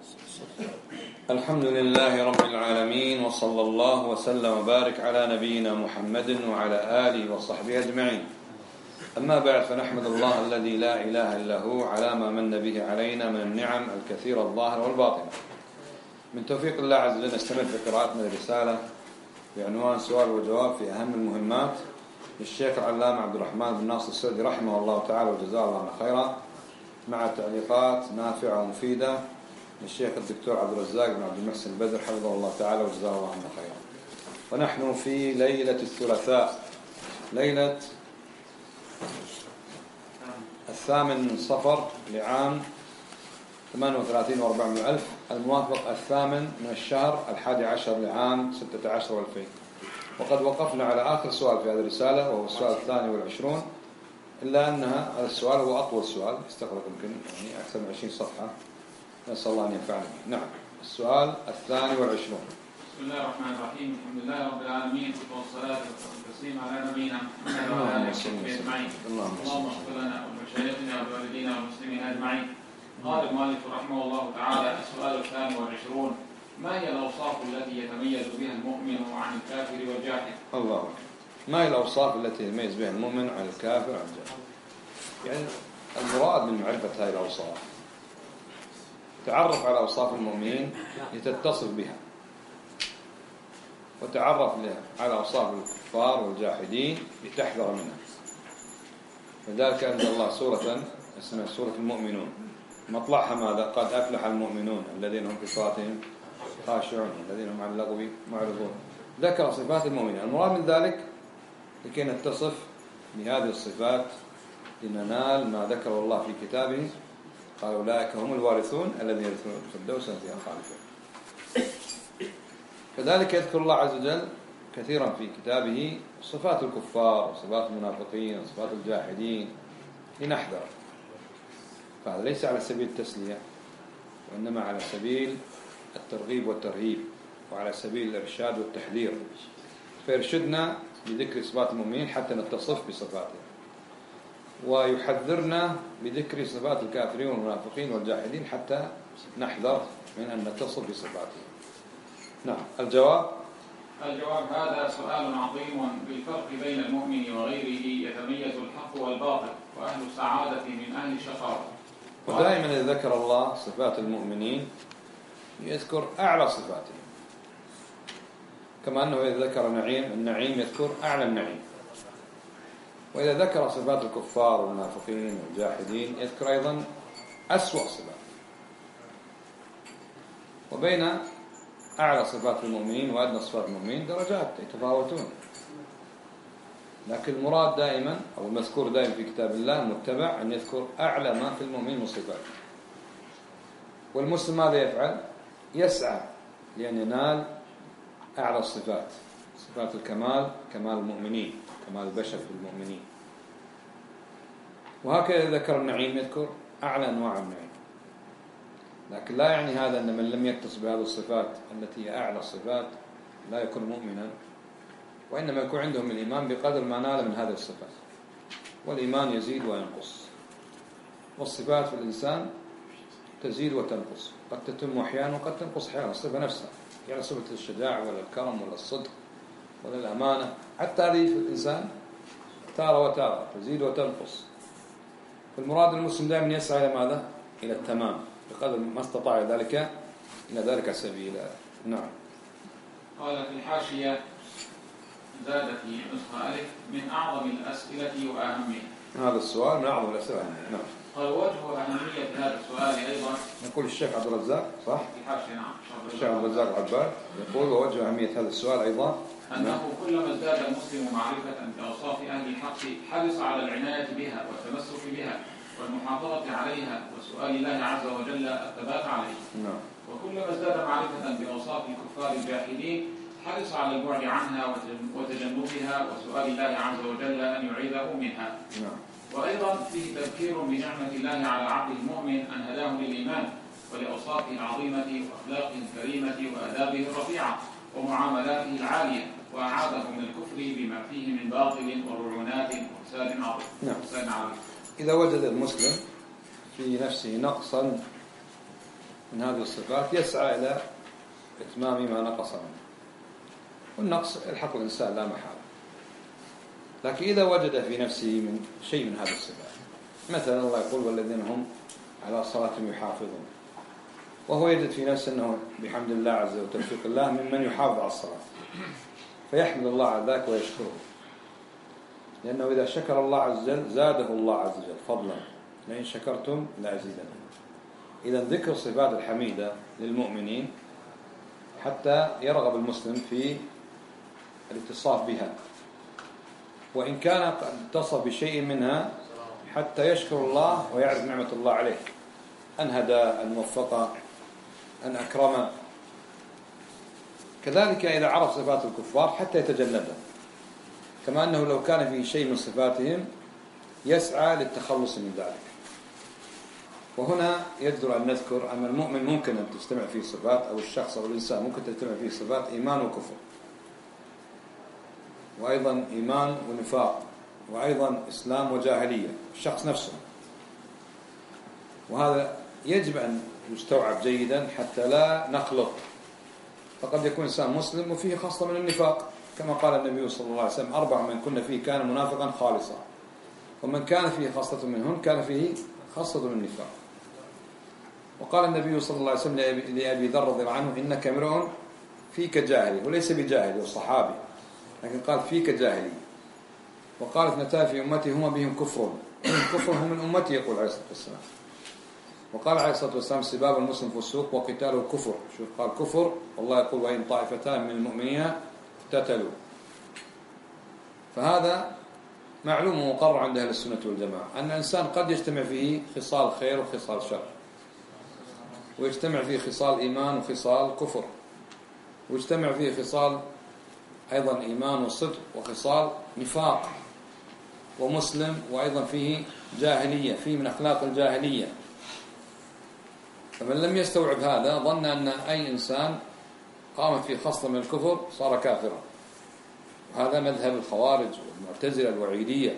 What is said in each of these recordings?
الحمد لله رب العالمين، وصلى الله وسلم وبارك على نبينا محمد وعلى آله وصحبه أجمعين. أما بعد، فنحمد الله الذي لا إله إلا هو على ما من به علينا من النعم الكثيرة الظاهرة والباطنة. من توفيق الله عز وجل نستمر في قراءتنا الرسالة بعنوان سؤال وجواب في أهم المهمات للشيخ العلامة عبد الرحمن بن ناصر السعدي رحمه الله تعالى وجزاه الله خيرا، مع تعليقات نافعة ومفيدة للشيخ الدكتور عبد الرزاق بن عبد المحسن البدر حفظه الله تعالى وجزاه الله خيرا. ونحن في ليلة الثلاثاء، ليلة 8 من صفر لعام 38 و400 ألف، الموافق 8 من الشهر 11 لعام 16 و2000. وقد وقفنا على آخر سؤال في هذه الرسالة، وهو السؤال 22، إلا أن هذا السؤال هو أطول سؤال، يستغرق يمكن أكثر من 20 صفحة، نسأل الله أن ينفعنا به. نعم، السؤال 22. بسم الله الرحمن الرحيم. الحمد لله رب العالمين، والصلاة والتسليم على نبينا محمد وعلى آله وصحبه أجمعين. اللهم اغفر لنا ولمشايخنا ولوالدينا والمسلمين أجمعين. قال المؤلف رحمه الله تعالى: السؤال 22: ما هي الأوصاف التي يتميز بها المؤمن عن الكافر والجاحد؟ الله، ما هي الأوصاف التي يتميز بها المؤمن عن الكافر وعن الجاحد؟ يعني المراد من معرفة هذه الأوصاف تعرف على أوصاف المؤمنين لتتصف بها، وتعرف على أوصاف الكفار والجاحدين لتحذر منها. لذلك أنزل الله سورة اسمها سورة المؤمنون، مطلعها ماذا؟ قد أفلح المؤمنون الذين هم في صلاتهم خاشعون الذين هم عن اللغو معرضون. ذكر صفات المؤمنين. المراد من ذلك لكي نتصف بهذه الصفات لننال ما ذكر الله في كتابه، قال أولئك هم الوارثون الذين يرثون الفردوس فيها خالدون. كذلك يذكر الله عز وجل كثيرا في كتابه صفات الكفار وصفات المنافقين وصفات الجاحدين لنحذر. فهذا ليس على سبيل التسلية، وإنما على سبيل الترغيب والترهيب، وعلى سبيل الإرشاد والتحذير، فيرشدنا بذكر صفات المؤمنين حتى نتصف بصفاتهم، ويحذرنا بذكر صفات الكافرين والمنافقين والجاحدين حتى نحذر من أن نتصف بصفاتهم. نعم، الجواب هذا سؤال عظيم بالفرق بين المؤمن وغيره يتميز الحق والباطل، وأهل السعادة من أهل الشقاوة. ودائما إذا ذكر الله صفات المؤمنين يذكر أعلى صفاتهم، كما أنه إذا ذكر النعيم يذكر أعلى النعيم، وإذا ذكر صفات الكفار والمنافقين والجاحدين يذكر أيضا أسوأ صفات. وبين أعلى صفات المؤمنين وأدنى صفات المؤمنين درجات يتفاوتون، لكن المراد دائما أو المذكور دائما في كتاب الله المتبع أن يذكر أعلى ما في المؤمنين من صفات. والمسلم ماذا يفعل؟ يسعى لأن ينال أعلى الصفات، صفات الكمال، كمال المؤمنين، كمال البشر في المؤمنين. وهكذا ذكر النعيم يذكر أعلى أنواع النعيم، لكن لا يعني هذا أن من لم يتصف بهذه الصفات التي هي أعلى الصفات لا يكون مؤمنا، وإنما يكون عندهم الإيمان بقدر ما نال من هذه الصفات. والإيمان يزيد وينقص، والصفات في الإنسان تزيد وتنقص، قد تتم أحيانا وقد تنقص أحيانا الصفة نفسها، يعني صفة الشجاعة ولا الكرم ولا الصدق ولا الأمانة، حتى هذه في الإنسان تارة وتارة تزيد وتنقص. فالمراد المسلم دائما يسعى إلى ماذا؟ إلى التمام بقدر ما استطاع إلى ذلك سبيلا. نعم. قال في الحاشية: زاد في نسخة ألف: من أعظم الأسئلة وأهمها. هذا السؤال من أعظم الأسئلة. نعم. قال: وجه أهمية هذا السؤال أيضا، نقول الشيخ عبد الرزاق صح؟ في الحاشية نعم، الشيخ عبد الرزاق العباد يقول: ووجه أهمية هذا السؤال أيضا أنه كلما ازداد المسلم معرفة بأوصاف أهل الحق حرص على العناية بها والتمسك بها والمحافظة عليها وسؤال الله عز وجل الثبات عليه. نعم. وكلما ازداد معرفة بأوصاف الكفار الجاحدين حرص على البعد عنها وتجنبها وسؤال الله عز وجل أن يعيذه منها. نعم. وأيضا فيه تذكير بنعمة الله على عبده المؤمن أن هداه للإيمان ولأوصافه العظيمة وأخلاقه الكريمة وآدابه الرفيعة ومعاملاته العالية، وأعاده من الكفر بما فيه من باطل ورعونات وفساد عظيم. نعم. إذا وجد المسلم في نفسه نقصا من هذه الصفات يسعى إلى إتمام ما نقص منه، والنقص يلحق الإنسان لا محالة. لكن إذا وجد في نفسه من شيء من هذه الصفات، مثلا الله يقول والذين هم على صلاتهم يحافظون، وهو يجد في نفسه أنه بحمد الله عز وجل وتوفيق الله ممن يحافظ على الصلاة، فيحمد الله على ذلك ويشكره، لأنه إذا شكر الله عز وجل زاده الله عز وجل فضلا، لئن شكرتم لأزيدنكم. إذا ذكر صفات الحميدة للمؤمنين حتى يرغب المسلم في الاتصاف بها، وإن كان قد اتصف بشيء منها حتى يشكر الله ويعرف نعمة الله عليه، أن هدى، أن وفق، أن أكرم. كذلك إذا عرف صفات الكفار حتى يتجنبها، كما أنه لو كان فيه شيء من صفاتهم يسعى للتخلص من ذلك. وهنا يجدر أن نذكر أن المؤمن ممكن أن تجتمع فيه صفات، أو الشخص أو الإنسان ممكن تجتمع فيه صفات إيمان وكفر، وأيضا إيمان ونفاق، وأيضا إسلام وجاهلية الشخص نفسه. وهذا يجب أن يستوعب جيدا حتى لا نخلط، فقد يكون إنسان مسلم وفيه خاصة من النفاق، كما قال النبي صلى الله عليه وسلم 4 من كنا فيه كان منافقا خالصا، ومن كان فيه خاصة منهن كان فيه خاصة من النفاق. وقال النبي صلى الله عليه وسلم لأبي ذر رضي الله عنه إنك امرؤ فيك جاهلي، وليس بجاهلي وصحابي، لكن قال فيك جاهلي. وقال 2 في أمتي هما بهم كفر، الكفر هم من أمتي يقول عليه الصلاة والسلام. وقال عليه الصلاة والسلام سباب المسلم فسوق وقتاله كفر. شوف قال كفر، والله يقول وإن طائفتان من المؤمنين اقتتلوا. فهذا معلوم ومقرر عند أهل السنة والجماعة أن الإنسان قد يجتمع فيه خصال خير وخصال شر، ويجتمع فيه خصال إيمان وخصال كفر، ويجتمع فيه خصال أيضا إيمان وصدق وخصال نفاق ومسلم، وأيضا فيه جاهلية، فيه من أخلاق الجاهلية. فمن لم يستوعب هذا ظن أن أي إنسان قامت فيه خصلة من الكفر صار كافرا، وهذا مذهب الخوارج والمعتزلة الوعيدية.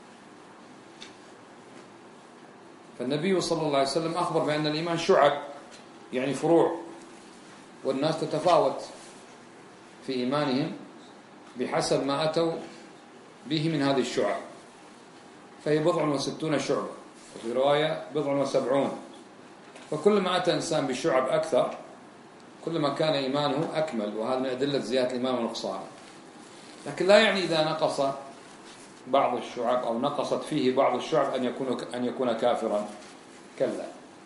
فالنبي صلى الله عليه وسلم أخبر بأن الإيمان شعب، يعني فروع، والناس تتفاوت في إيمانهم بحسب ما أتوا به من هذه الشعب، فهي 60 شعبة، وفي رواية 70. فكلما أتى إنسان بالشعب أكثر كلما كان إيمانه أكمل، وهذا من أدلة زيادة الإيمان ونقصانه. لكن لا يعني إذا نقص بعض الشعب أو نقصت فيه بعض الشعب أن يكون كافرا، كلا،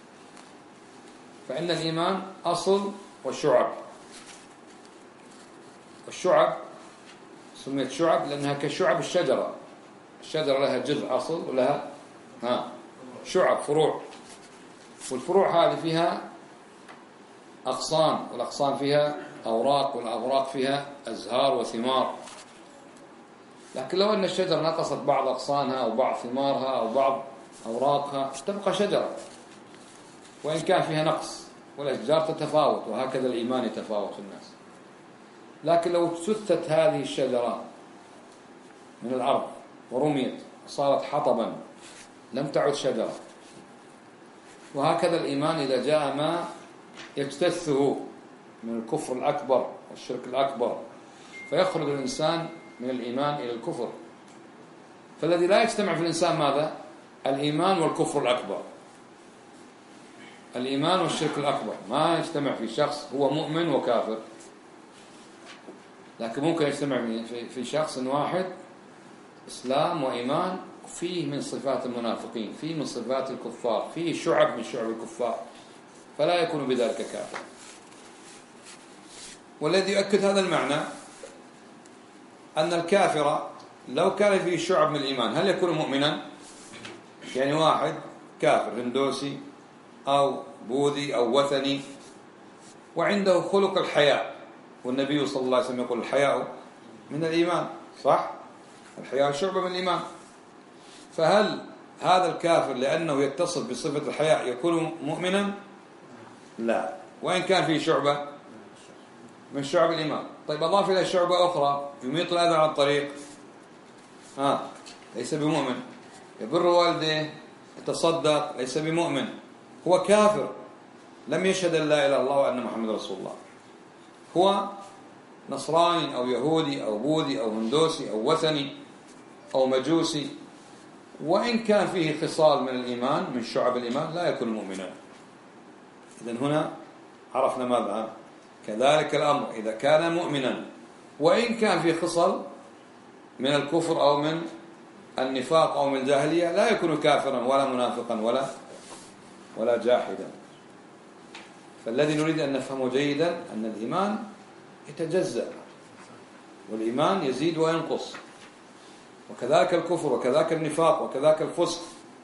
فإن الإيمان أصل وشعب. والشعب سميت شعب لأنها كشعب الشجرة، الشجرة لها جذع أصل ولها شعب فروع، والفروع هذه فيها أغصان، والأغصان فيها أوراق، والأوراق فيها أزهار وثمار. لكن لو أن الشجرة نقصت بعض أغصانها أو بعض ثمارها أو بعض أوراقها تبقى شجرة وإن كان فيها نقص، والأشجار تتفاوت، وهكذا الإيمان يتفاوت في الناس. لكن لو ستت هذه الشجرة من الأرض ورميت صارت حطبا لم تعد شجرة. وهكذا الإيمان إذا جاء ما يجتثه من الكفر الأكبر والشرك الأكبر فيخرج الإنسان من الإيمان إلى الكفر. فالذي لا يجتمع في الإنسان ماذا؟ الإيمان والكفر الأكبر، الإيمان والشرك الأكبر ما يجتمع في شخص هو مؤمن وكافر. لكن ممكن يجتمع في شخص واحد إسلام وإيمان، فيه من صفات المنافقين، فيه من صفات الكفار، فيه شعب من شعب الكفار، فلا يكون بذلك كافر. والذي يؤكد هذا المعنى أن الكافر لو كان فيه شعب من الإيمان هل يكون مؤمنا؟ يعني واحد كافر هندوسي أو بوذي أو وثني وعنده خلق الحياء، والنبي صلى الله عليه وسلم يقول الحياء من الإيمان، صح؟ الحياء شعبة من الإيمان. فهل هذا الكافر لأنه يتصف بصفة الحياء يكون مؤمنا؟ لا، وإن كان فيه شعبة من شعب الإيمان. طيب أضاف إلى شعبة أخرى يميط الأذى عن الطريق، ليس بمؤمن. يبر والديه، يتصدق، ليس بمؤمن، هو كافر. لم يشهد أن لا إله إلا الله وأن محمد رسول الله، هو نصراني أو يهودي أو بوذي أو هندوسي أو وثني أو مجوسي، وإن كان فيه خصال من الإيمان من شعب الإيمان لا يكون مؤمنا. إذن هنا عرفنا ماذا؟ كذلك الأمر إذا كان مؤمنا وإن كان فيه خصال من الكفر أو من النفاق أو من الجاهلية لا يكون كافرا ولا منافقا ولا جاحدا. فالذي نريد أن نفهمه جيدا أن الإيمان يتجزأ، والإيمان يزيد وينقص، وكذلك الكفر وكذلك النفاق وكذلك الفسق،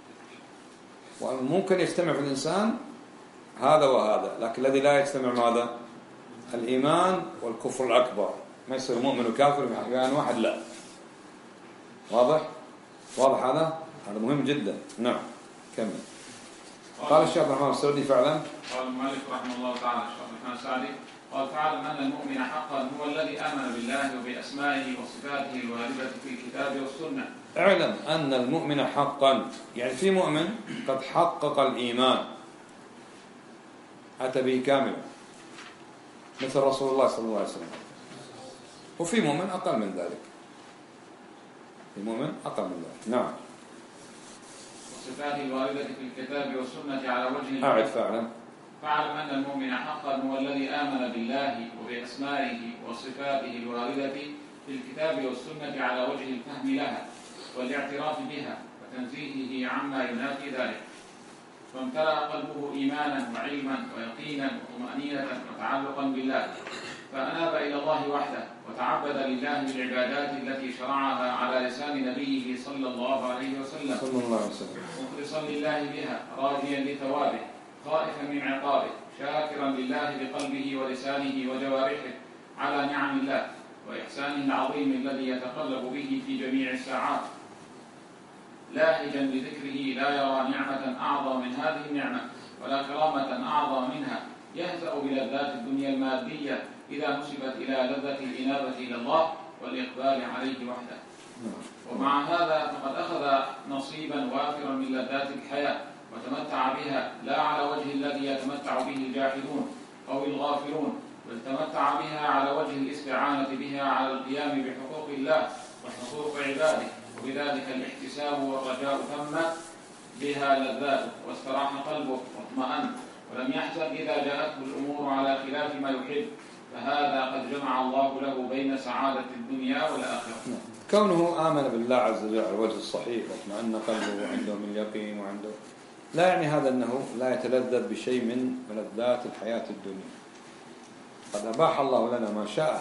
وممكن يجتمع في الإنسان هذا وهذا، لكن الذي لا يجتمع ماذا؟ الإيمان والكفر الأكبر، ما يصير مؤمن وكافر يعني واحد، لا. واضح هذا مهم جدا. نعم كمل. قال الشيخ عبد الرحمن السعدي فعلا، قال المؤلف رحمه الله تعالى الشيخ عبد الرحمن السعدي قال فاعلم أن المؤمن حقا هو الذي آمن بالله وبأسمائه وصفاته الواردة في الكتاب والسنة. اعلم أن المؤمن حقا، يعني في مؤمن قد حقق الإيمان أتى به كاملا مثل رسول الله صلى الله عليه وسلم، وفي مؤمن أقل من ذلك، نعم. وصفاته الواردة في الكتاب والسنة على وجه أعد فعلا. فاعلم أن المؤمن حقا هو الذي آمن بالله وبأسمائه وصفاته الواردة في الكتاب والسنة على وجه الفهم لها والاعتراف بها وتنزيهه عما ينافي ذلك، فامتلأ قلبه إيمانا وعلما ويقينا وطمأنينة وتعلقا بالله، فأناب إلى الله وحده وتعبد لله بالعبادات التي شرعها على لسان نبيه صلى الله عليه وسلم مخلصا لله بها راجيا لثوابه خائفا من عقابه شاكرا لله بقلبه ولسانه وجوارحه على نعم الله وإحسانه العظيم الذي يتقلب به في جميع الساعات، لاهجا بذكره لا يرى نعمة أعظم من هذه النعمة ولا كرامة أعظم منها، يهزأ بلذات الدنيا المادية إذا نسبت إلى لذة الإنابة إلى الله والإقبال عليه وحده. ومع هذا فقد أخذ نصيبا وافرا من لذات الحياة وتمتع بها لا على وجه الذي يتمتع به الجاحدون أو الغافلون، بل تمتع بها على وجه الاستعانة بها على القيام بحقوق الله وحقوق عباده، وبذلك الاحتساب والرجاء تم بها لذاته واستراح قلبه واطمأن ولم يحزن إذا جاءته الأمور على خلاف ما يحب، فهذا قد جمع الله له بين سعادة الدنيا والآخرة. كونه آمن بالله عز وجل على الوجه الصحيح واطمأن قلبه وعنده من اليقين وعنده، لا يعني هذا أنه لا يتلذذ بشيء من ملذات الحياة الدنيا. قد أباح الله لنا ما شاء،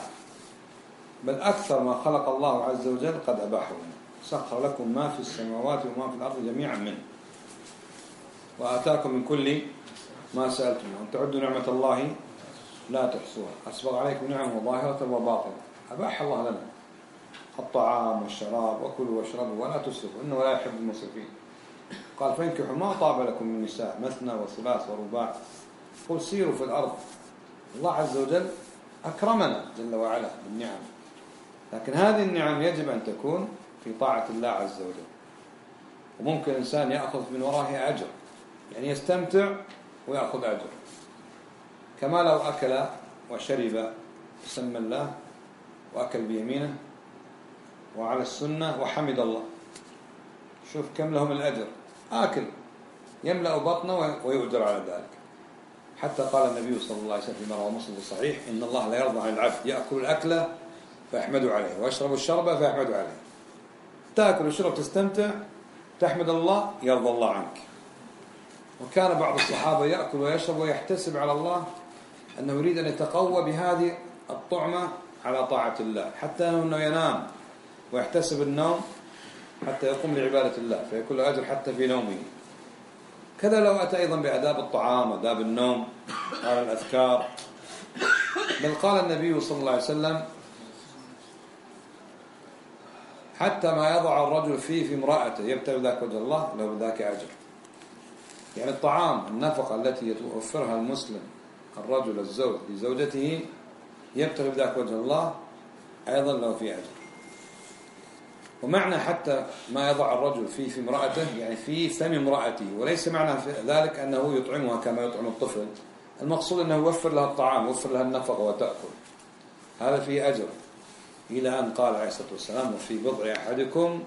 بل أكثر ما خلق الله عز وجل قد أباحه لنا، سخر لكم ما في السماوات وما في الأرض جميعا منه، وآتاكم من كل ما سألتم، وأن تعدوا نعمة الله لا تحصوها، أسبغ عليكم نعمه ظاهرة وباطنة. أباح الله لنا الطعام والشراب، وكلوا واشربوا ولا تسرفوا إنه لا يحب المسرفين. قال فانكحوا ما طاب لكم من النساء مثنى وثلاث ورباع، قل سيروا في الأرض. الله عز وجل أكرمنا جل وعلا بالنعم، لكن هذه النعم يجب أن تكون في طاعة الله عز وجل، وممكن إنسان يأخذ من ورائه أجر، يعني يستمتع ويأخذ أجر، كما لو أكل وشرب بسم الله وأكل بيمينه وعلى السنة وحمد الله، شوف كم لهم الأجر، آكل يملأ بطنه ويؤجر على ذلك. حتى قال النبي صلى الله عليه وسلم فيما رواه مسلم الصحيح إن الله لا يرضى عن العبد يأكل الأكلة فيحمد عليه ويشرب الشربة فيحمد عليه. تأكل وشرب تستمتع تحمد الله يرضى الله عنك. وكان بعض الصحابة يأكل ويشرب ويحتسب على الله أنه يريد أن يتقوى بهذه الطعمة على طاعة الله، حتى أنه ينام ويحتسب النوم حتى يقوم لعبادة الله فيكون له أجر حتى في نومه. كذا لو أتى أيضا بأداب الطعام وأداب النوم على الأذكار، بل قال النبي صلى الله عليه وسلم حتى ما يضع الرجل فيه في امرأته يبتغي ذاك وجه الله له بذاك أجر. يعني الطعام النفقة التي يوفرها المسلم الرجل الزوج لزوجته يبتغي بذاك وجه الله أيضا له في أجر. ومعنى حتى ما يضع الرجل فيه في امرأته يعني في فم امرأته، وليس معنى ذلك أنه يطعمها كما يطعم الطفل المقصود أنه يوفر لها الطعام، يوفر لها النفقة وتأكل، هذا فيه أجر. إلى أن قال عليه الصلاة والسلام: وفي بضع أحدكم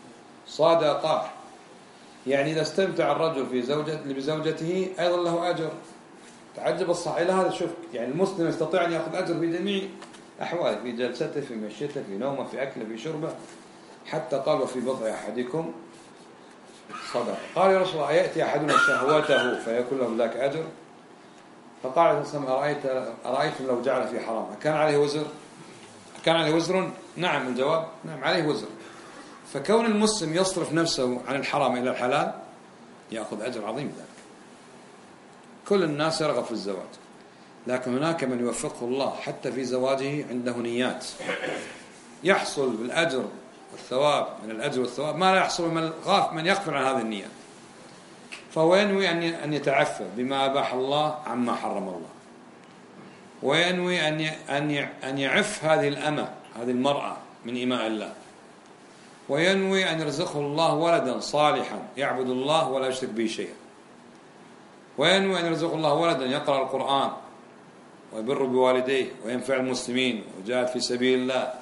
صدقة. يعني إذا استمتع الرجل بزوجته أيضا له أجر. تعجب الصحيح إلى هذا. شوف، يعني المسلم يستطيع أن يأخذ أجر في جميع أحواله، في جلسته، في مشيته، في نومه، في أكله، في شربه. حتى قال: وفي بضع أحدكم صدقة. قال: يا رسول الله، يأتي أحدنا شهوته فيكون له ذاك أجر؟ فقال عليه الصلاة والسلام: أرأيتم لو جعل في حرام كان عليه وزر؟ كان عليه وزر؟ نعم. الجواب نعم، عليه وزر. فكون المسلم يصرف نفسه عن الحرام إلى الحلال يأخذ أجر عظيم ذلك. كل الناس يرغب في الزواج، لكن هناك من يوفقه الله حتى في زواجه عنده نيات، يحصل بالأجر والثواب، من الأجر والثواب ما لا يحصل من يغفل عن هذه النيات. فهو ينوي أن يتعفى بما أباح الله عما حرم الله، وينوي أن يعف هذه الأمة، هذه المرأة، من إماء الله، وينوي أن يرزقه الله ولدا صالحا يعبد الله ولا يشرك به شيئا، وينوي أن يرزقه الله ولدا يقرأ القرآن ويبر بوالديه وينفع المسلمين ويجاهد في سبيل الله،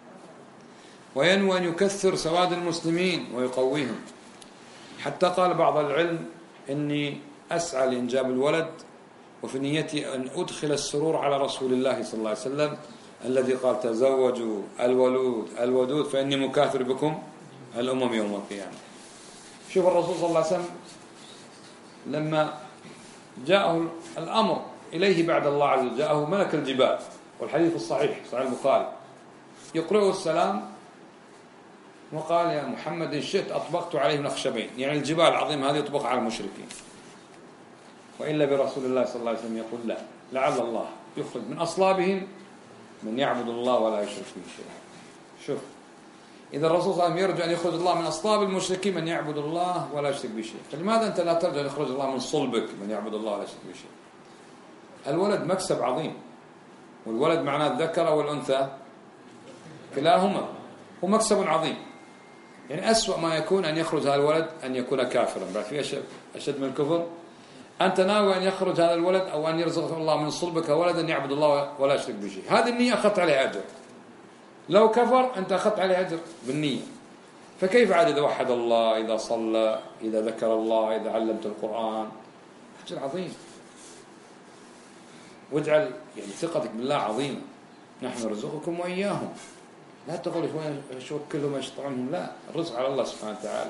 وينوي أن يكثر سواد المسلمين ويقويهم. حتى قال بعض العلم: إني أسعى لإنجاب الولد وفي نيتي أن أدخل السرور على رسول الله صلى الله عليه وسلم الذي قال: تزوجوا الودود فإني مكاثر بكم الأمم يوم القيامة. شوف الرسول صلى الله عليه وسلم لما جاءه الأمر إليه بعد الله عز وجل، جاءه ملك الجبال، والحديث الصحيح صحيح البخاري، يقرأه السلام وقال: يا محمد إن شئت أطبقت عليهم الأخشبين، يعني الجبال العظيمة هذه يطبق على المشركين. وإلا برسول الله صلى الله عليه وسلم يقول: لا، لعل الله يخرج من أصلابهم من يعبد الله ولا يشرك به شيئا. شوف، إذا الرسول صلى الله عليه وسلم يرجو أن يخرج الله من أصلاب المشركين من يعبد الله ولا يشرك به شيئا، فلماذا أنت لا ترجو أن يخرج الله من صلبك من يعبد الله ولا يشرك به شيئا؟ الولد مكسب عظيم، والولد معناه الذكر أو الأنثى كلاهما، هو مكسب عظيم. يعني أسوأ ما يكون أن يخرج هذا الولد أن يكون كافرا، بعد في أشد من الكفر. أنت ناوي أن يخرج هذا الولد أو أن يرزق الله من صلبك ولدا يعبد الله ولا يشرك به شيء، هذه النية أخذت عليه أجر. لو كفر أنت أخذت عليه أجر بالنية، فكيف عاد إذا وحد الله، إذا صلى، إذا ذكر الله، إذا علمت القرآن؟ أجر عظيم. واجعل يعني ثقتك بالله عظيمة. نحن نرزقكم وإياهم، لا تقول شو كلهم يشطعنهم، لا، الرزق على الله سبحانه وتعالى.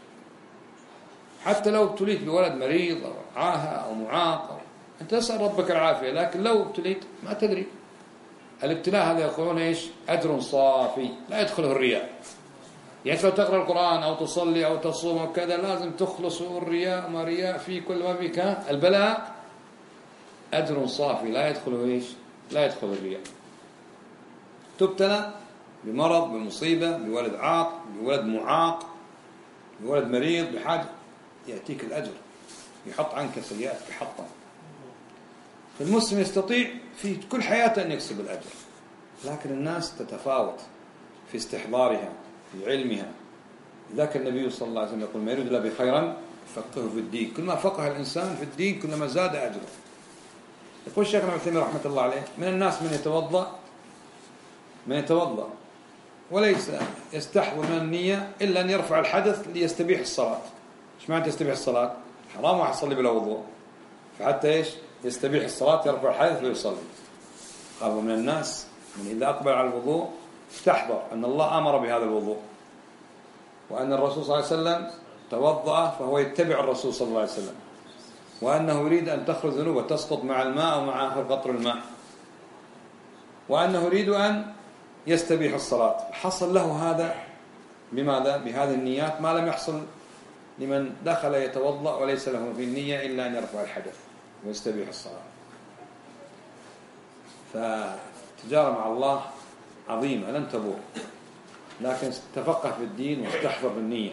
حتى لو ابتليت بولد مريض أو عاهة أو معاق، أنت تسأل ربك العافية، لكن لو ابتليت ما تدري. الابتلاء هذا يقولون إيش؟ أجر صافي لا يدخله الرياء. يعني لو تقرأ القرآن أو تصلي أو تصوم أو كذا لازم تخلص الرياء، ما رياء في كل ما فيك. البلاء أجر صافي لا يدخله إيش؟ لا يدخل الرياء. تبتلى بمرض، بمصيبة، بولد عاق، بولد معاق، بولد مريض، بحاجة، يأتيك الأجر، يحط عنك سيئاتك حطا. فالمسلم يستطيع في كل حياته أن يكسب الأجر، لكن الناس تتفاوت في استحضارها، في علمها. ذاك النبي صلى الله عليه وسلم يقول: ما يريد الله بخيرا فقهه في الدين. كل ما فقه الإنسان في الدين كلما زاد أجره. يقول الشيخ ابن عثيمين رحمة الله عليه: من الناس من يتوضأ وليس يستحضر من النية إلا أن يرفع الحدث ليستبيح الصلاة. إيش معنى يستبيح الصلاة؟ حرام واحد يصلي بلا وضوء، فحتى إيش يستبيح الصلاة يرفع الحدث ويصلي. قال: ومن الناس من إذا أقبل على الوضوء استحضر أن الله أمر بهذا الوضوء، وأن الرسول صلى الله عليه وسلم توضأ فهو يتبع الرسول صلى الله عليه وسلم، وأنه يريد أن تخرج ذنوبه تسقط مع الماء أو مع آخر قطر الماء، وأنه يريد أن يستبيح الصلاة. حصل له هذا بماذا؟ بهذه النيات، ما لم يحصل لمن دخل يتوضأ وليس له في النية إلا أن يرفع الحدث ويستبيح الصلاة. فالتجارة مع الله عظيمة لن تبور، لكن تفقه في الدين واستحضر بالنية.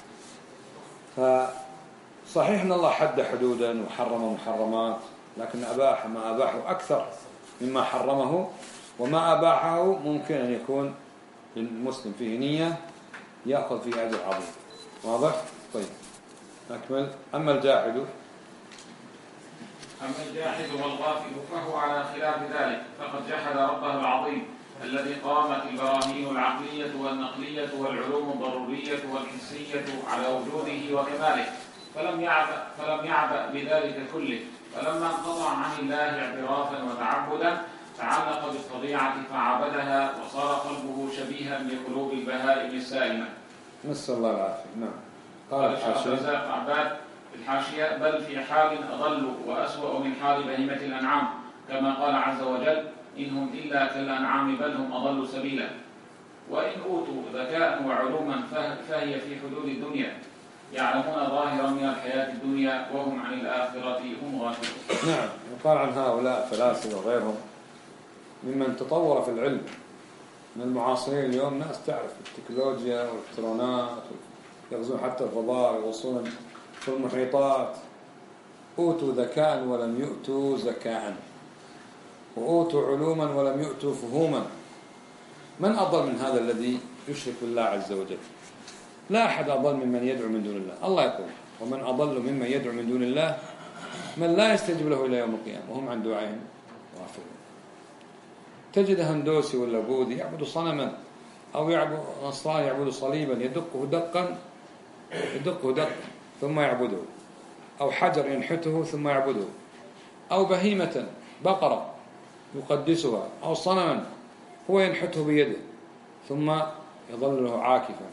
فصحيح أن الله حد حدودا وحرم محرمات، لكن أباح ما أباحه أكثر مما حرمه، وما أباحه ممكن أن يكون للمسلم فيه نية يأخذ فيه أجر عظيم. واضح؟ طيب نكمل. أما الجاحد أما الجاحد والغافل فهو على خلاف ذلك، فقد جحد ربه العظيم الذي قامت البراهين العقلية والنقلية والعلوم الضرورية والحسية على وجوده وكماله، فلم يعبأ بذلك كله، فلما انقطع عن الله اعترافا وتعبدا تعلق بالطبيعة فعبدها، وصار قلبه شبيها بقلوب البهائم السالمة. نسأل الله العافية. نعم. قال الشيخ رزاق عباد في الحاشية: بل في حال أضل وأسوأ من حال بهيمة الأنعام، كما قال عز وجل: إنهم إلا كالأنعام بل هم أضل سبيلا. وإن أوتوا ذكاء وعلوما فهي في حدود الدنيا، يعلمون ظاهرا من الحياة الدنيا وهم عن الآخرة هم غافلون. نعم. وقال عن هؤلاء فلاسفة وغيرهم ممن تطور في العلم من المعاصرين اليوم، ناس تعرف التكنولوجيا والإلكترونات، يغزون حتى الفضاء، يوصلون في المحيطات. أوتوا ذكاء ولم يؤتوا زكاء، وأوتوا علوما ولم يؤتوا فهوما. من أضل من هذا الذي يشرك بالله عز وجل؟ لا أحد أضل ممن يدعو من دون الله. الله يقول: ومن أضل ممن يدعو من دون الله من لا يستجيب له إلى يوم القيامة وهم عن دعائهم غافلون. تجد هندوسي ولا بوذي يعبد صنما، أو يعبد نصراني يعبد صليبا يدقه دقا ثم يعبده، أو حجر ينحته ثم يعبده، أو بهيمة بقرة يقدسها، أو صنما هو ينحته بيده ثم يظل له عاكفا.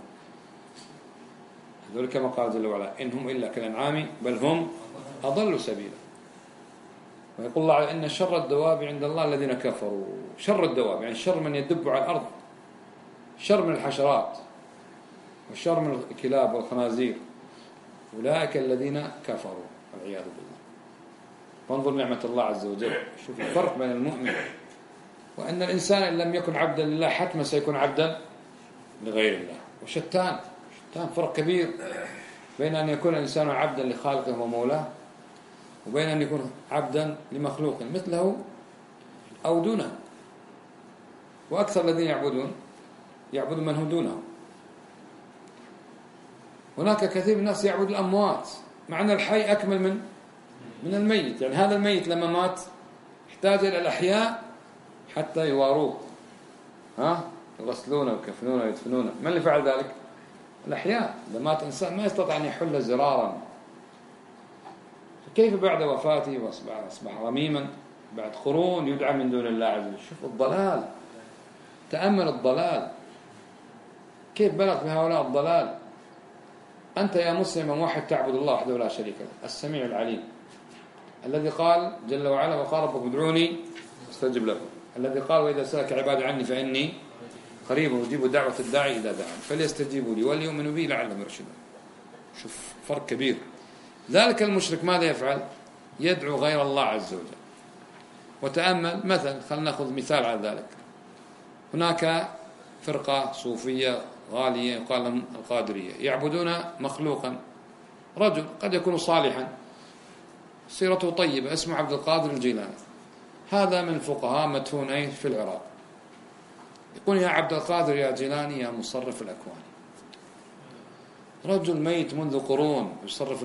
ذلك كما قال جل وعلا: إن هم إلا كالأنعام بل هم أضل سبيلا. ويقول الله: إن شر الدواب عند الله الذين كفروا. شر الدواب يعني شر من يدب على الأرض، شر من الحشرات وشر من الكلاب والخنازير، أولئك الذين كفروا والعياذ بالله. فانظر نعمة الله عز وجل. شوف الفرق بين المؤمن، وأن الإنسان إن لم يكن عبدا لله حتما سيكون عبدا لغير الله. وشتان فرق كبير بين أن يكون الإنسان عبدا لخالقه ومولاه، وبين أن يكون عبدا لمخلوق مثله أو دونه. وأكثر الذين يعبدون من هو دونه. هناك كثير من الناس يعبد الأموات، مع أن الحي أكمل من الميت. يعني هذا الميت لما مات احتاج إلى الأحياء حتى يواروه، يغسلونه ويكفنونه ويدفنونه. من اللي فعل ذلك؟ الأحياء. إذا مات إنسان ما يستطيع أن يحل زرارا، كيف بعد وفاته وأصبح رميما بعد قرون يدعى من دون الله عز وجل؟ شوف الضلال، تأمل الضلال كيف بلغ بهؤلاء الضلال. أنت يا مسلم موحد تعبد الله وحده لا شريك له، السميع العليم، الذي قال جل وعلا: وقال ربكم ادعوني استجب لكم، الذي قال: وإذا سألك عبادي عني فإني قريب أجيب دعوة الداعي إذا دعان فليستجيبوا لي وليؤمنوا بي لعلهم يرشدون. شوف فرق كبير. ذلك المشرك ماذا يفعل؟ يدعو غير الله عز وجل. وتأمل مثلا، خلنا نأخذ مثال على ذلك. هناك فرقة صوفية غالية يقال لهم القادرية، يعبدون مخلوقا، رجل قد يكون صالحا سيرته طيبة اسمه عبد القادر الجيلاني. هذا من الفقهاء مدفون في العراق. يقول: يا عبد القادر يا جيلاني يا مصرف الأكوان. رجل ميت منذ قرون يصرف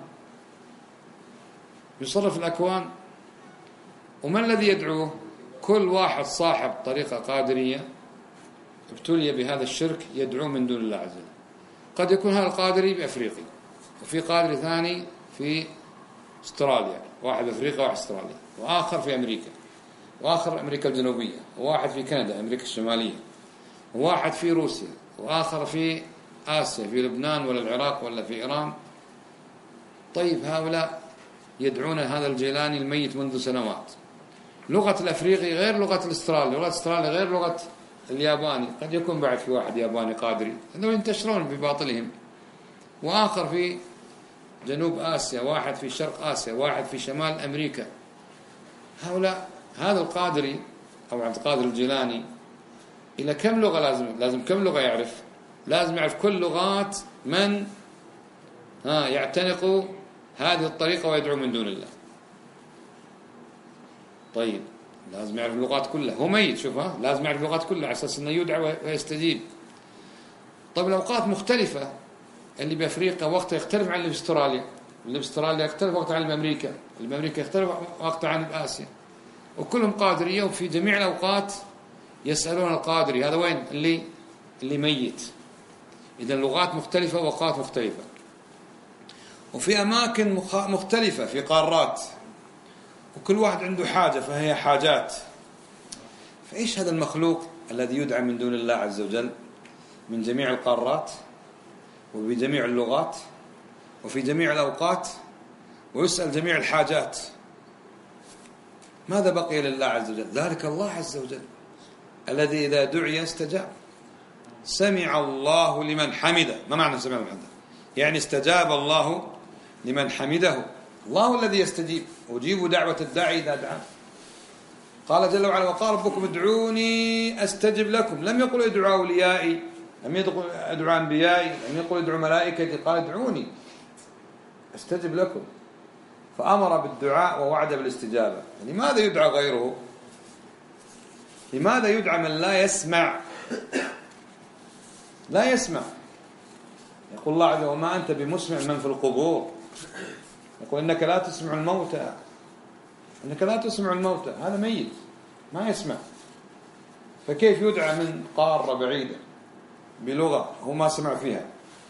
الأكوان. ومن الذي يدعوه؟ كل واحد صاحب طريقة قادرية ابتلي بهذا الشرك يدعو من دون الله عز وجل. قد يكون هذا القادري بأفريقيا، وفي قادري ثاني في استراليا، واحد أفريقيا واحد استراليا، وآخر في أمريكا، وآخر أمريكا الجنوبية، وواحد في كندا أمريكا الشمالية، وواحد في روسيا، وآخر في آسيا في لبنان ولا العراق ولا في إيران. طيب هؤلاء يدعون هذا الجيلاني الميت منذ سنوات. لغة الأفريقي غير لغة الأسترالي، لغة الأسترالي غير لغة الياباني. قد يكون بعد في واحد ياباني قادري، هذول ينتشرون بباطلهم. وآخر في جنوب آسيا، واحد في شرق آسيا، واحد في شمال أمريكا. هؤلاء هذا القادري أو عبد القادر الجيلاني إلى كم لغة لازم كم لغة يعرف؟ لازم يعرف كل لغات من يعتنقوا هذه الطريقة ويدعو من دون الله. طيب لازم يعرف اللغات كلها، هو ميت. شوف لازم يعرف اللغات كلها على أساس أنه يدعو ويستجيب. طيب الأوقات مختلفة، اللي بأفريقيا وقته يختلف عن اللي في استراليا، اللي باستراليا يختلف وقت عن بأمريكا، اللي بأمريكا يختلف وقت عن بآسيا، وكلهم قادرية، وفي جميع الأوقات يسألون القادري هذا وين اللي ميت. إذا لغات مختلفة وأوقات مختلفة، وفي أماكن مختلفة في قارات، وكل واحد عنده حاجة فهي حاجات. فإيش هذا المخلوق الذي يدعى من دون الله عز وجل من جميع القارات وبجميع اللغات وفي جميع الأوقات ويسأل جميع الحاجات؟ ماذا بقي لله عز وجل؟ ذلك الله عز وجل الذي إذا دعي استجاب. سمع الله لمن حمده. ما معنى سمع لمن حمده؟ يعني استجاب الله لمن حمده. الله الذي يستجيب، أجيب دعوة الداعي إذا دعا. قال جل وعلا: وقال ربكم ادعوني أستجب لكم. لم يقل ادعوا أوليائي، لم يقل ادعوا أنبيائي، لم يقل ادعوا ملائكتي، قال ادعوني أستجب لكم. فأمر بالدعاء ووعد بالاستجابة. لماذا يدعى غيره؟ لماذا يدعى من لا يسمع؟ لا يسمع. يقول الله عز وجل: وما أنت بمسمع من في القبور. يقول: إنك لا تسمع الموتى، إنك لا تسمع الموتى. هذا ميت ما يسمع. فكيف يدعى من قارة بعيدة بلغة هو ما سمع فيها؟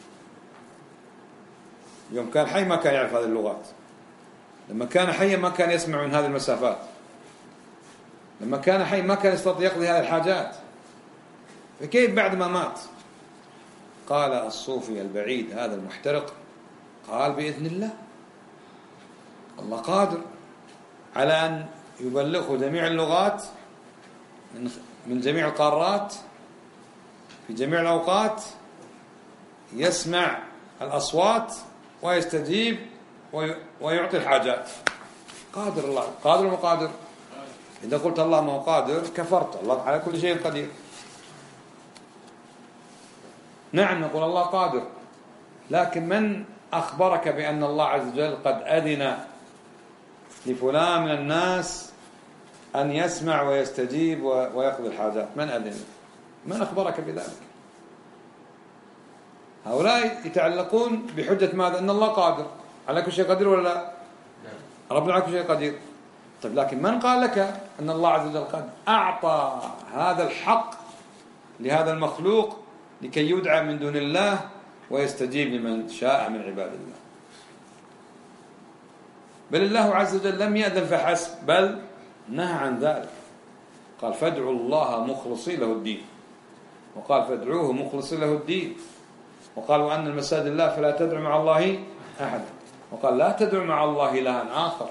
يوم كان حي ما كان يعرف هذه اللغات، لما كان حيا ما كان يسمع من هذه المسافات، لما كان حي ما كان يستطيع يقضي هذه الحاجات، فكيف بعد ما مات؟ قال الصوفي البعيد هذا المحترق، قال: بإذن الله. الله قادر على أن يبلغه جميع اللغات من جميع القارات في جميع الأوقات، يسمع الأصوات ويستجيب ويعطي الحاجات. قادر الله. قادر ولا قادر؟ إذا قلت الله ما هو قادر كفرت. الله على كل شيء قدير. نعم نقول الله قادر، لكن من أخبرك بأن الله عز وجل قد أذن لفلان من الناس أن يسمع ويستجيب ويقضي الحاجات؟ من أذن؟ من أخبرك بذلك؟ هؤلاء يتعلقون بحجة ماذا؟ أن الله قادر على كل شيء قدير ولا لا؟ ربنا على كل شيء قدير. طيب لكن من قال لك أن الله عز وجل قد أعطى هذا الحق لهذا المخلوق لكي يدعى من دون الله ويستجيب لمن شاء من عباد الله؟ بل الله عز وجل لم يأذن فحسب، بل نهى عن ذلك. قال: فادعوا الله مخلصين له الدين، وقال: فادعوه مخلصين له الدين، وقال: وأن المساجد الله فلا تدعوا مع الله أحد، وقال: لا تدعوا مع الله إلها آخر.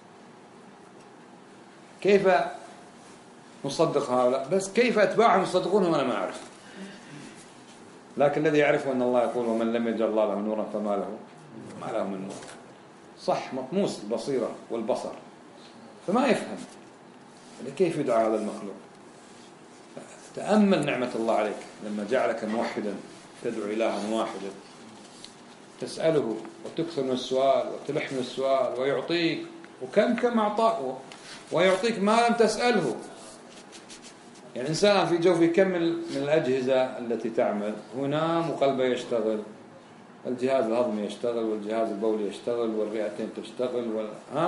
كيف نصدق هؤلاء؟ بس كيف أتباعهم يصدقونهم أنا ما أعرف. لكن الذي يعرف أن الله يقول: ومن لم يجعل الله له نورا فما له من نور. صح، مطموس البصيرة والبصر، فما يفهم كيف يدعى هذا المخلوق. تأمل نعمة الله عليك لما جعلك موحدا تدعو إلها واحدا، تسأله وتكثر من السؤال وتلح من السؤال ويعطيك، وكم أعطاك ويعطيك ما لم تسأله. يعني إنسان في جوفه كم من الأجهزة التي تعمل، هو نام وقلبه يشتغل، الجهاز الهضمي يشتغل، والجهاز البولي يشتغل، والرئتين تشتغل،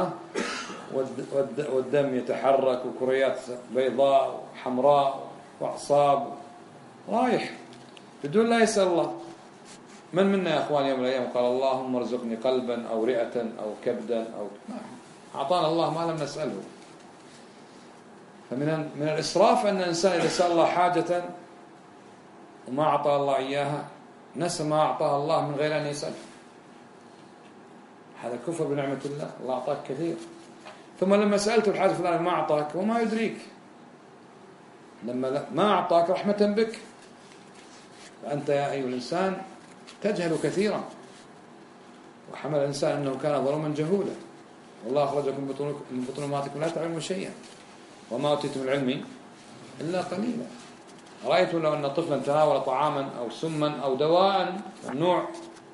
والدم يتحرك، وكريات بيضاء وحمراء وأعصاب رايح بدون لا يسأل الله. من منا يا أخوان يوم من الأيام قال: اللهم ارزقني قلبا أو رئة أو كبدا أو أعطانا الله ما لم نسأله. فمن الإسراف أن الإنسان إذا سأل الله حاجة وما أعطى الله إياها نسى ما أعطاه الله من غير أن يسأل. هذا كفر بنعمة الله. الله أعطاك كثير، ثم لما سألته الحاجة فلان ما أعطاك وما يدريك، لما ما أعطاك رحمة بك. فأنت يا أيها الإنسان تجهل كثيرا. وحمل الإنسان أنه كان ظلما جهولا، والله أخرجكم من بطون أمهاتكم لا تعلمون شيئا وما أوتيتم من العلم إلا قليلا. رأيتم لو أن طفلا تناول طعاما أو سما أو دواء النوع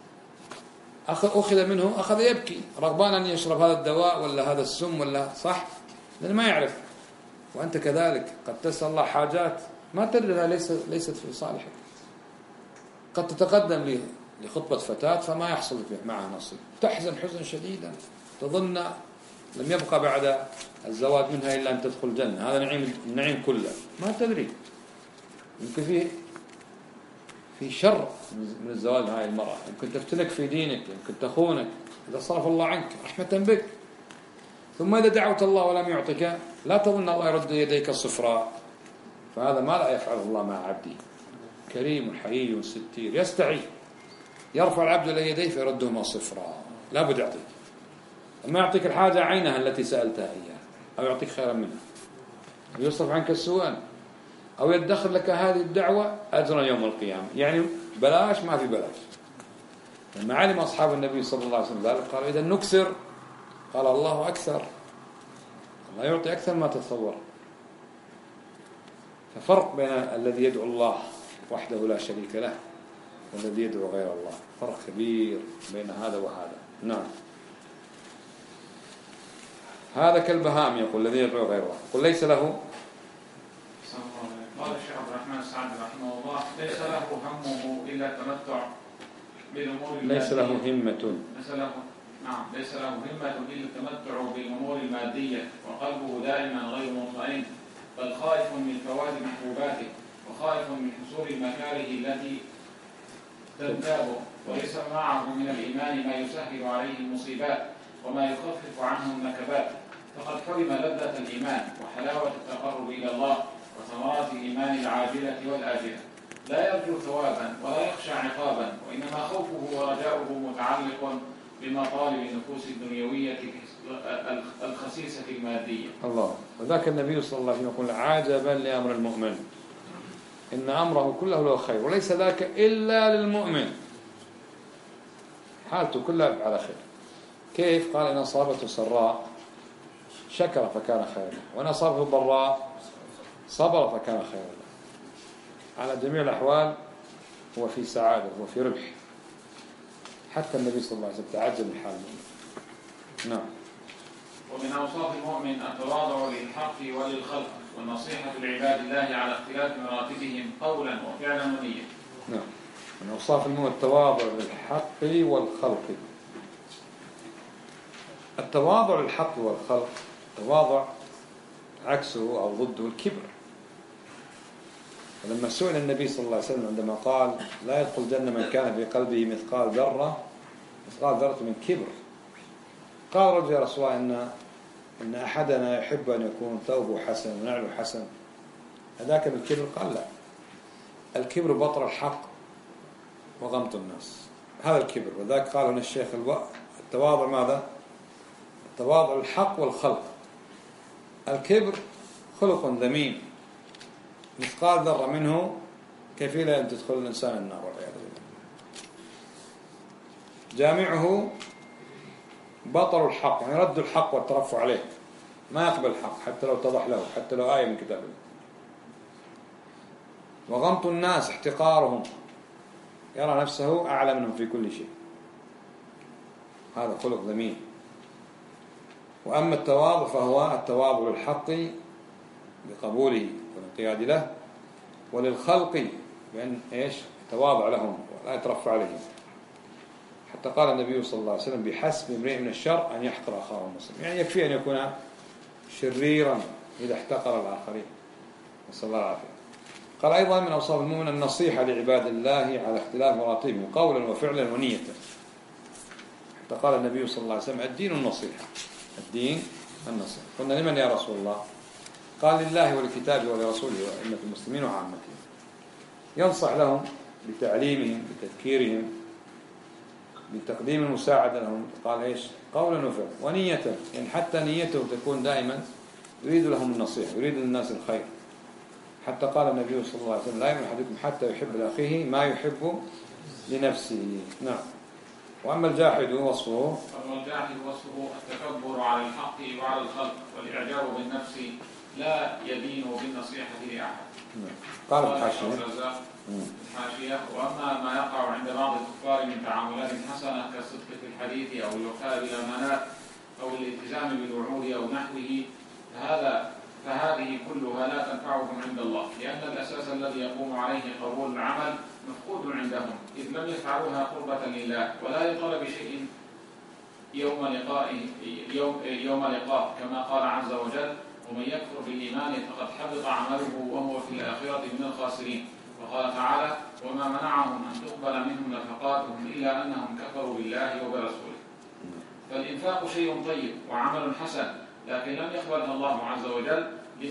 أخذ منه أخذ يبكي رغبان أن يشرب هذا الدواء ولا هذا السم ولا صح، لأنه ما يعرف. وأنت كذلك قد تسأل الله حاجات ما تدري ليست في صالحك، قد تتقدم لخطبة فتاة فما يحصل معها نصيب، تحزن حزن شديدا، تظن لم يبقى بعد الزواج منها إلا أن تدخل الجنة، هذا النعيم كله، ما تدري يمكن في شر من الزواج هاي المرأة، يمكن تفتنك في دينك، يمكن تخونك إذا صرف الله عنك رحمة بك. ثم إذا دعوت الله ولم يعطك لا تظن الله يرد يديك صفراء، فهذا ما لا يفعله الله مع عبده، كريم حيي ستير، يستعي، يرفع العبد إلى يديه فيردهما صفراء، لا بد يعطيك، ما يعطيك الحاجة عينها التي سألتها إياها، أو يعطيك خيرا منها، أو يصرف عنك السوء، أو يدخر لك هذه الدعوة أجرا يوم القيامة. يعني بلاش ما في بلاش. لما علم أصحاب النبي صلى الله عليه وسلم ذلك قال إذا نكسر، قال الله أكثر، الله يعطي أكثر ما تتصور. ففرق بين الذي يدعو الله وحده لا شريك له والذي يدعو غير الله، فرق كبير بين هذا وهذا. نعم. هذا كالبهام يقول الذي يدعو غير الله، قل ليس له. قال الشيخ عبد الرحمن السعدي رحمه الله ليس له همه إلا التمتع بالأمور المادية. ليس له همة. ليس له همة إلا التمتع بالأمور المادية، وقلبه دائما غير مطمئن، بل خائف من فوات محبوباته، وخائف من حصول المكاره التي تنتابه، وليس معه من الإيمان ما يسهل عليه المصيبات وما يخفف عنه النكبات، فقد حرم لذة الإيمان وحلاوة التقرب إلى الله وثمرات الإيمان العاجلة والآجلة، لا يرجو ثوابا ولا يخشى عقابا، وإنما خوفه ورجاؤه متعلق بمطالب النفوس الدنيوية الخسيسة المادية. الله. وذاك النبي صلى الله عليه وسلم يقول عجبا لأمر المؤمن إن أمره كله له خير وليس ذاك إلا للمؤمن، حالته كلها على خير. كيف؟ قال إن أصابته سراء شكر فكان خيرا له، وإن أصابته ضراء صبر فكان خيرا له. على جميع الأحوال هو في سعادة وفي ربح. حتى النبي صلى الله عليه وسلم تعجب من حال المؤمن. نعم. ومن أوصاف المؤمن التواضع للحق وللخلق والنصيحة لعباد الله على اختلاف مراتبهم قولا وفعلا ونية. نعم. من أوصاف المؤمن التواضع للحق والخلق. التواضع للحق والخلق، التواضع عكسه أو ضده الكبر. ولما سئل النبي صلى الله عليه وسلم عندما قال لا يدخل الجنة من كان في قلبه مثقال ذرة من كبر، قال رجل يا رسول الله إن أحدنا يحب أن يكون ثوبه حسن ونعله حسن، هذاك بالكبر؟ قال لا، الكبر بطر الحق وغمط الناس، هذا الكبر. وذاك قال هنا الشيخ التواضع ماذا؟ التواضع الحق والخلق. الكبر خلق ذميم مثقال ذرة منه كفيلة أن تدخل الإنسان النار والعياذ بالله. جامعه بطر الحق، يعني رد الحق والترفع عليه، ما يقبل الحق حتى لو اتضح له، حتى لو آية من كتاب الله. وغمط الناس احتقارهم، يرى نفسه أعلى منهم في كل شيء، هذا خلق ذميم. وأما التواضع فهو التواضع للحق بقبوله والانقياد له، وللخلق بأن يتواضع لهم ولا يترفع عليهم. حتى قال النبي صلى الله عليه وسلم بحسب امرئ من الشر أن يحقر أخاه المسلم، يعني يكفي أن يكون شريرا إذا احتقر الآخرين، نسأل الله العافية. قال أيضا من أوصاف المؤمن النصيحة لعباد الله على اختلاف مراتبهم قولا وفعلا ونية. حتى قال النبي صلى الله عليه وسلم الدين النصيحة، الدين النصيحة. قلنا لمن يا رسول الله؟ قال لله ولكتابه ولرسوله وأئمة المسلمين وعامتهم، ينصح لهم بتعليمهم بتذكيرهم بتقديم المساعدة لهم. قال قولا وفعلا ونية، يعني حتى نيته تكون دائما يريد لهم النصيحة، يريد للناس الخير. حتى قال النبي صلى الله عليه وسلم لا يؤمن أحدكم حتى يحب لأخيه ما يحب لنفسه. نعم. وأما الجاحد وصفه التكبر على الحق وعلى الخلق والإعجاب بالنفس لا يدين بالنصيحة لأحد. قال الحاشية وأما ما يقع عند بعض الكفار من تعاملات حسنة كالصدق في الحديث أو الوفاء بالأمانات أو الالتزام بالوعود أو نحوه فهذه كلها لا تنفعهم عند الله، لأن الأساس الذي يقوم عليه قبول العمل مفقود عندهم، إذ لم يفعلوها قربة لله ولا لطلب شيء يوم لقاء، كما قال عز وجل: ومن يكفر بالإيمان فقد حبط عمله وهو في الآخرة من الخاسرين. وقال تعالى: وما منعهم أن تقبل منهم نفقاتهم إلا أنهم كفروا بالله وبرسوله. فالإنفاق شيء طيب وعمل حسن، لكن لم يقبله الله عز وجل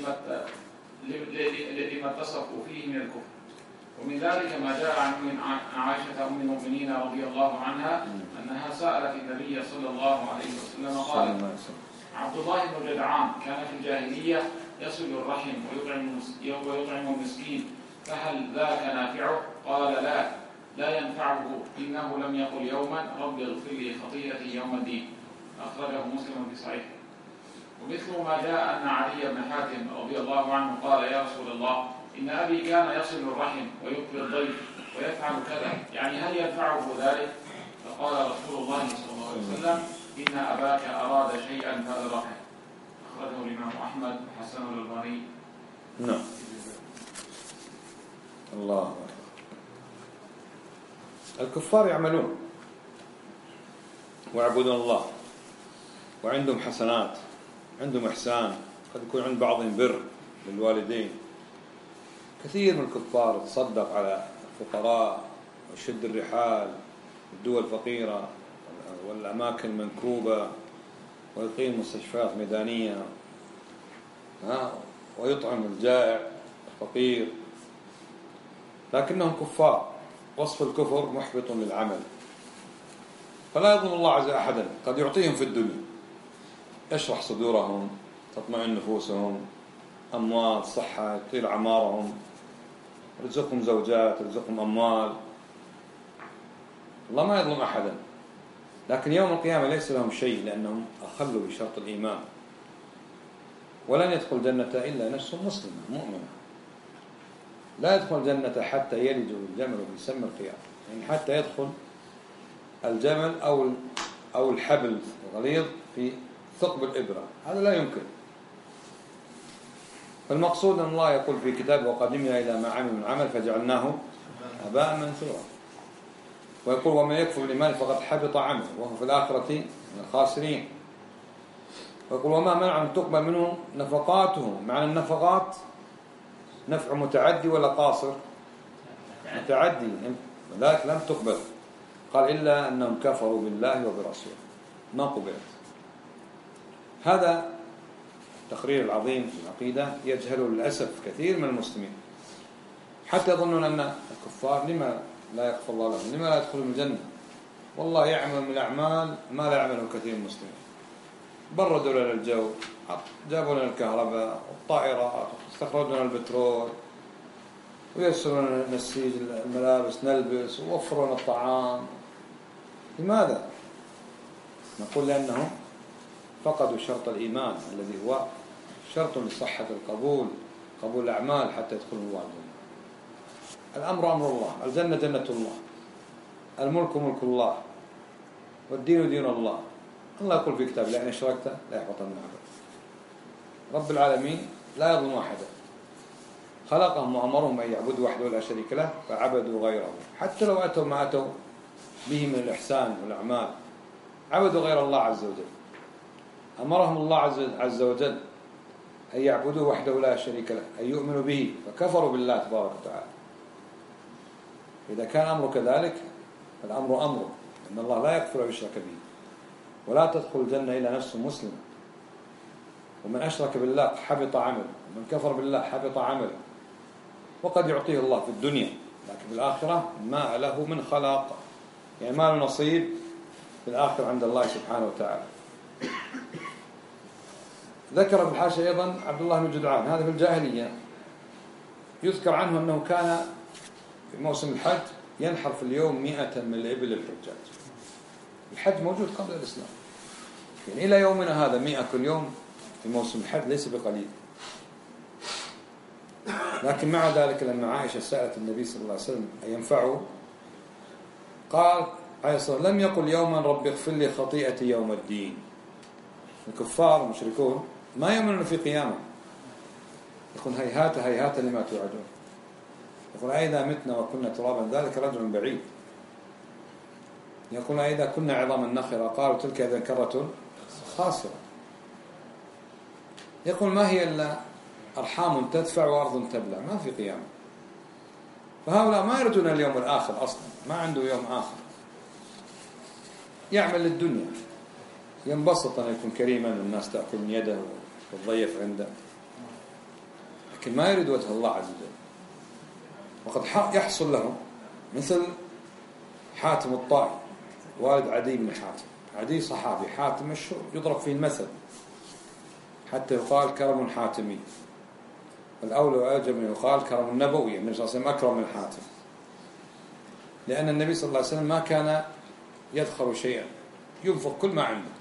لما اتصفوا فيه من الكفر. ومن ذلك ما جاء عن عائشة أم المؤمنين رضي الله عنها أنها سألت النبي صلى الله عليه وسلم قالت: عبد الله بن جدعان كان في الجاهلية يصل الرحم ويطعم المسكين، فهل ذاك نافعه؟ قال: لا ينفعه، إنه لم يقل يوما رب اغفر لي خطيئتي يوم الدين. أخرجه مسلم في صحيحه. ومثل ما جاء أن علي بن حاتم رضي الله عنه قال: يا رسول الله، إن أبي كان يصل الرحم ويكفي الضيف ويفعل كذا، يعني هل ينفعه ذلك؟ فقال رسول الله صلى الله عليه وسلم: إن أباك أراد شيئا فأدركه. أخرجه الإمام أحمد وحسنه الألباني. نعم. الله. الكفار يعملون ويعبدون الله وعندهم حسنات، عندهم إحسان، قد يكون عند بعضهم بر للوالدين. كثير من الكفار تصدق على الفقراء ويشد الرحال الدول الفقيرة والأماكن المنكوبة ويقيم مستشفيات ميدانية ويطعم الجائع الفقير، لكنهم كفار. وصف الكفر محبط للعمل، فلا يظلم الله عز وجل أحدا. قد يعطيهم في الدنيا، يشرح صدورهم، تطمئن نفوسهم، أموال، صحة، يطيل عمارهم، يرزقهم زوجات، يرزقهم أموال. الله ما يظلم أحدا، لكن يوم القيامة ليس لهم شيء، لأنهم أخلوا بشرط الإيمان. ولن يدخل الجنة إلا نفس مسلمة مؤمنة. لا يدخل الجنة حتى يلج الجمل في سم الخياط، يعني حتى يدخل الجمل أو الحبل الغليظ في ثقب الإبرة، هذا لا يمكن. فالمقصود أن الله يقول في كتابه: وقدمنا إلى ما عملوا من عمل فجعلناه هباء منثورا. ويقول: ومن يكفر بالإيمان فقد حبط عمله وهو في الآخرة من الخاسرين. ويقول: وما منع أن تقبل منهم نفقاتهم. معنى النفقات نفع متعدي ولا قاصر؟ متعدي، ولكن لم تقبل. قال: إلا أنهم كفروا بالله وبرسوله، ما قبلت. هذا التقرير العظيم في العقيدة يجهله للأسف كثير من المسلمين، حتى يظنون أن الكفار لما لا يغفر الله لهم، لما لا يدخلون الجنة. والله يعمل من الأعمال ما لا يعمله كثير من المسلمين. بردوا لنا الجو، جابوا لنا الكهرباء والطائرات، استخرجوا لنا البترول، ويسروا لنا نسيج الملابس نلبس، ووفروا لنا الطعام. لماذا؟ نقول: لأنهم فقدوا شرط الإيمان الذي هو شرط لصحة القبول، قبول الأعمال حتى يدخلوا الله الجنة. الأمر أمر الله، الجنة جنة الله، الملك ملك الله، والدين دين الله. الله يقول في كتابه: لئن أشركت لا يحبطن عملك. رب العالمين لا يظلم أحدا، خلقهم وأمرهم أن يعبدوا وحده لا شريك له فعبدوا غيره، حتى لو أتوا ما أتوا به من الإحسان والأعمال، عبدوا غير الله عز وجل. أمرهم الله عز وجل أن يعبدوا وحده لا شريك له، أن يؤمنوا به، فكفروا بالله تبارك وتعالى. إذا كان أمر كذلك فالأمر أمره، أن الله لا يغفر ويشرك به، ولا تدخل الجنة إلا نفس مسلمة. ومن أشرك بالله حبط عمله، ومن كفر بالله حبط عمله. وقد يعطيه الله في الدنيا، لكن في الآخرة ما له من خلاق، يعني ما له نصيب في الآخرة عند الله سبحانه وتعالى. ذكر ابن حاشا أيضا عبد الله بن جدعان، هذا في الجاهلية. يذكر عنه أنه كان في موسم الحج ينحر في اليوم 100 من الإبل الحجاج. الحج موجود قبل الإسلام، يعني إلى يومنا هذا 100 كل يوم في موسم الحج ليس بقليل. لكن مع ذلك لما عائشة سألت النبي صلى الله عليه وسلم أن ينفعه، قال عليه الصلاة والسلام: لم يقل يوما رب اغفر لي خطيئتي يوم الدين. الكفار المشركون ما يؤمنون في قيامة، يقول هيهات هيهات لما توعدون. يقول أئذا متنا وكنا ترابا ذلك رجل بعيد. يقول أئذا كنا عظاما نخرة قالوا تلك إذا كرة خاسرة. يقول ما هي إلا أرحام تدفع وأرض تبلع، ما في قيامة. فهؤلاء ما يرجون اليوم الآخر أصلا، ما عنده يوم آخر، يعمل للدنيا، ينبسط أن يكون كريما والناس تأكل من يده والضيف عنده، لكن ما يريد وجه الله عز وجل. وقد يحصل له مثل حاتم الطائي والد عدي بن حاتم. عدي صحابي، حاتم مشهور يضرب فيه المثل حتى يقال كرم حاتمي، والأولى وأعجب من يقال كرم نبوي. النبي صلى الله عليه وسلم أكرم من حاتم، لأن النبي صلى الله عليه وسلم ما كان يدخر شيئا، ينفق كل ما عنده،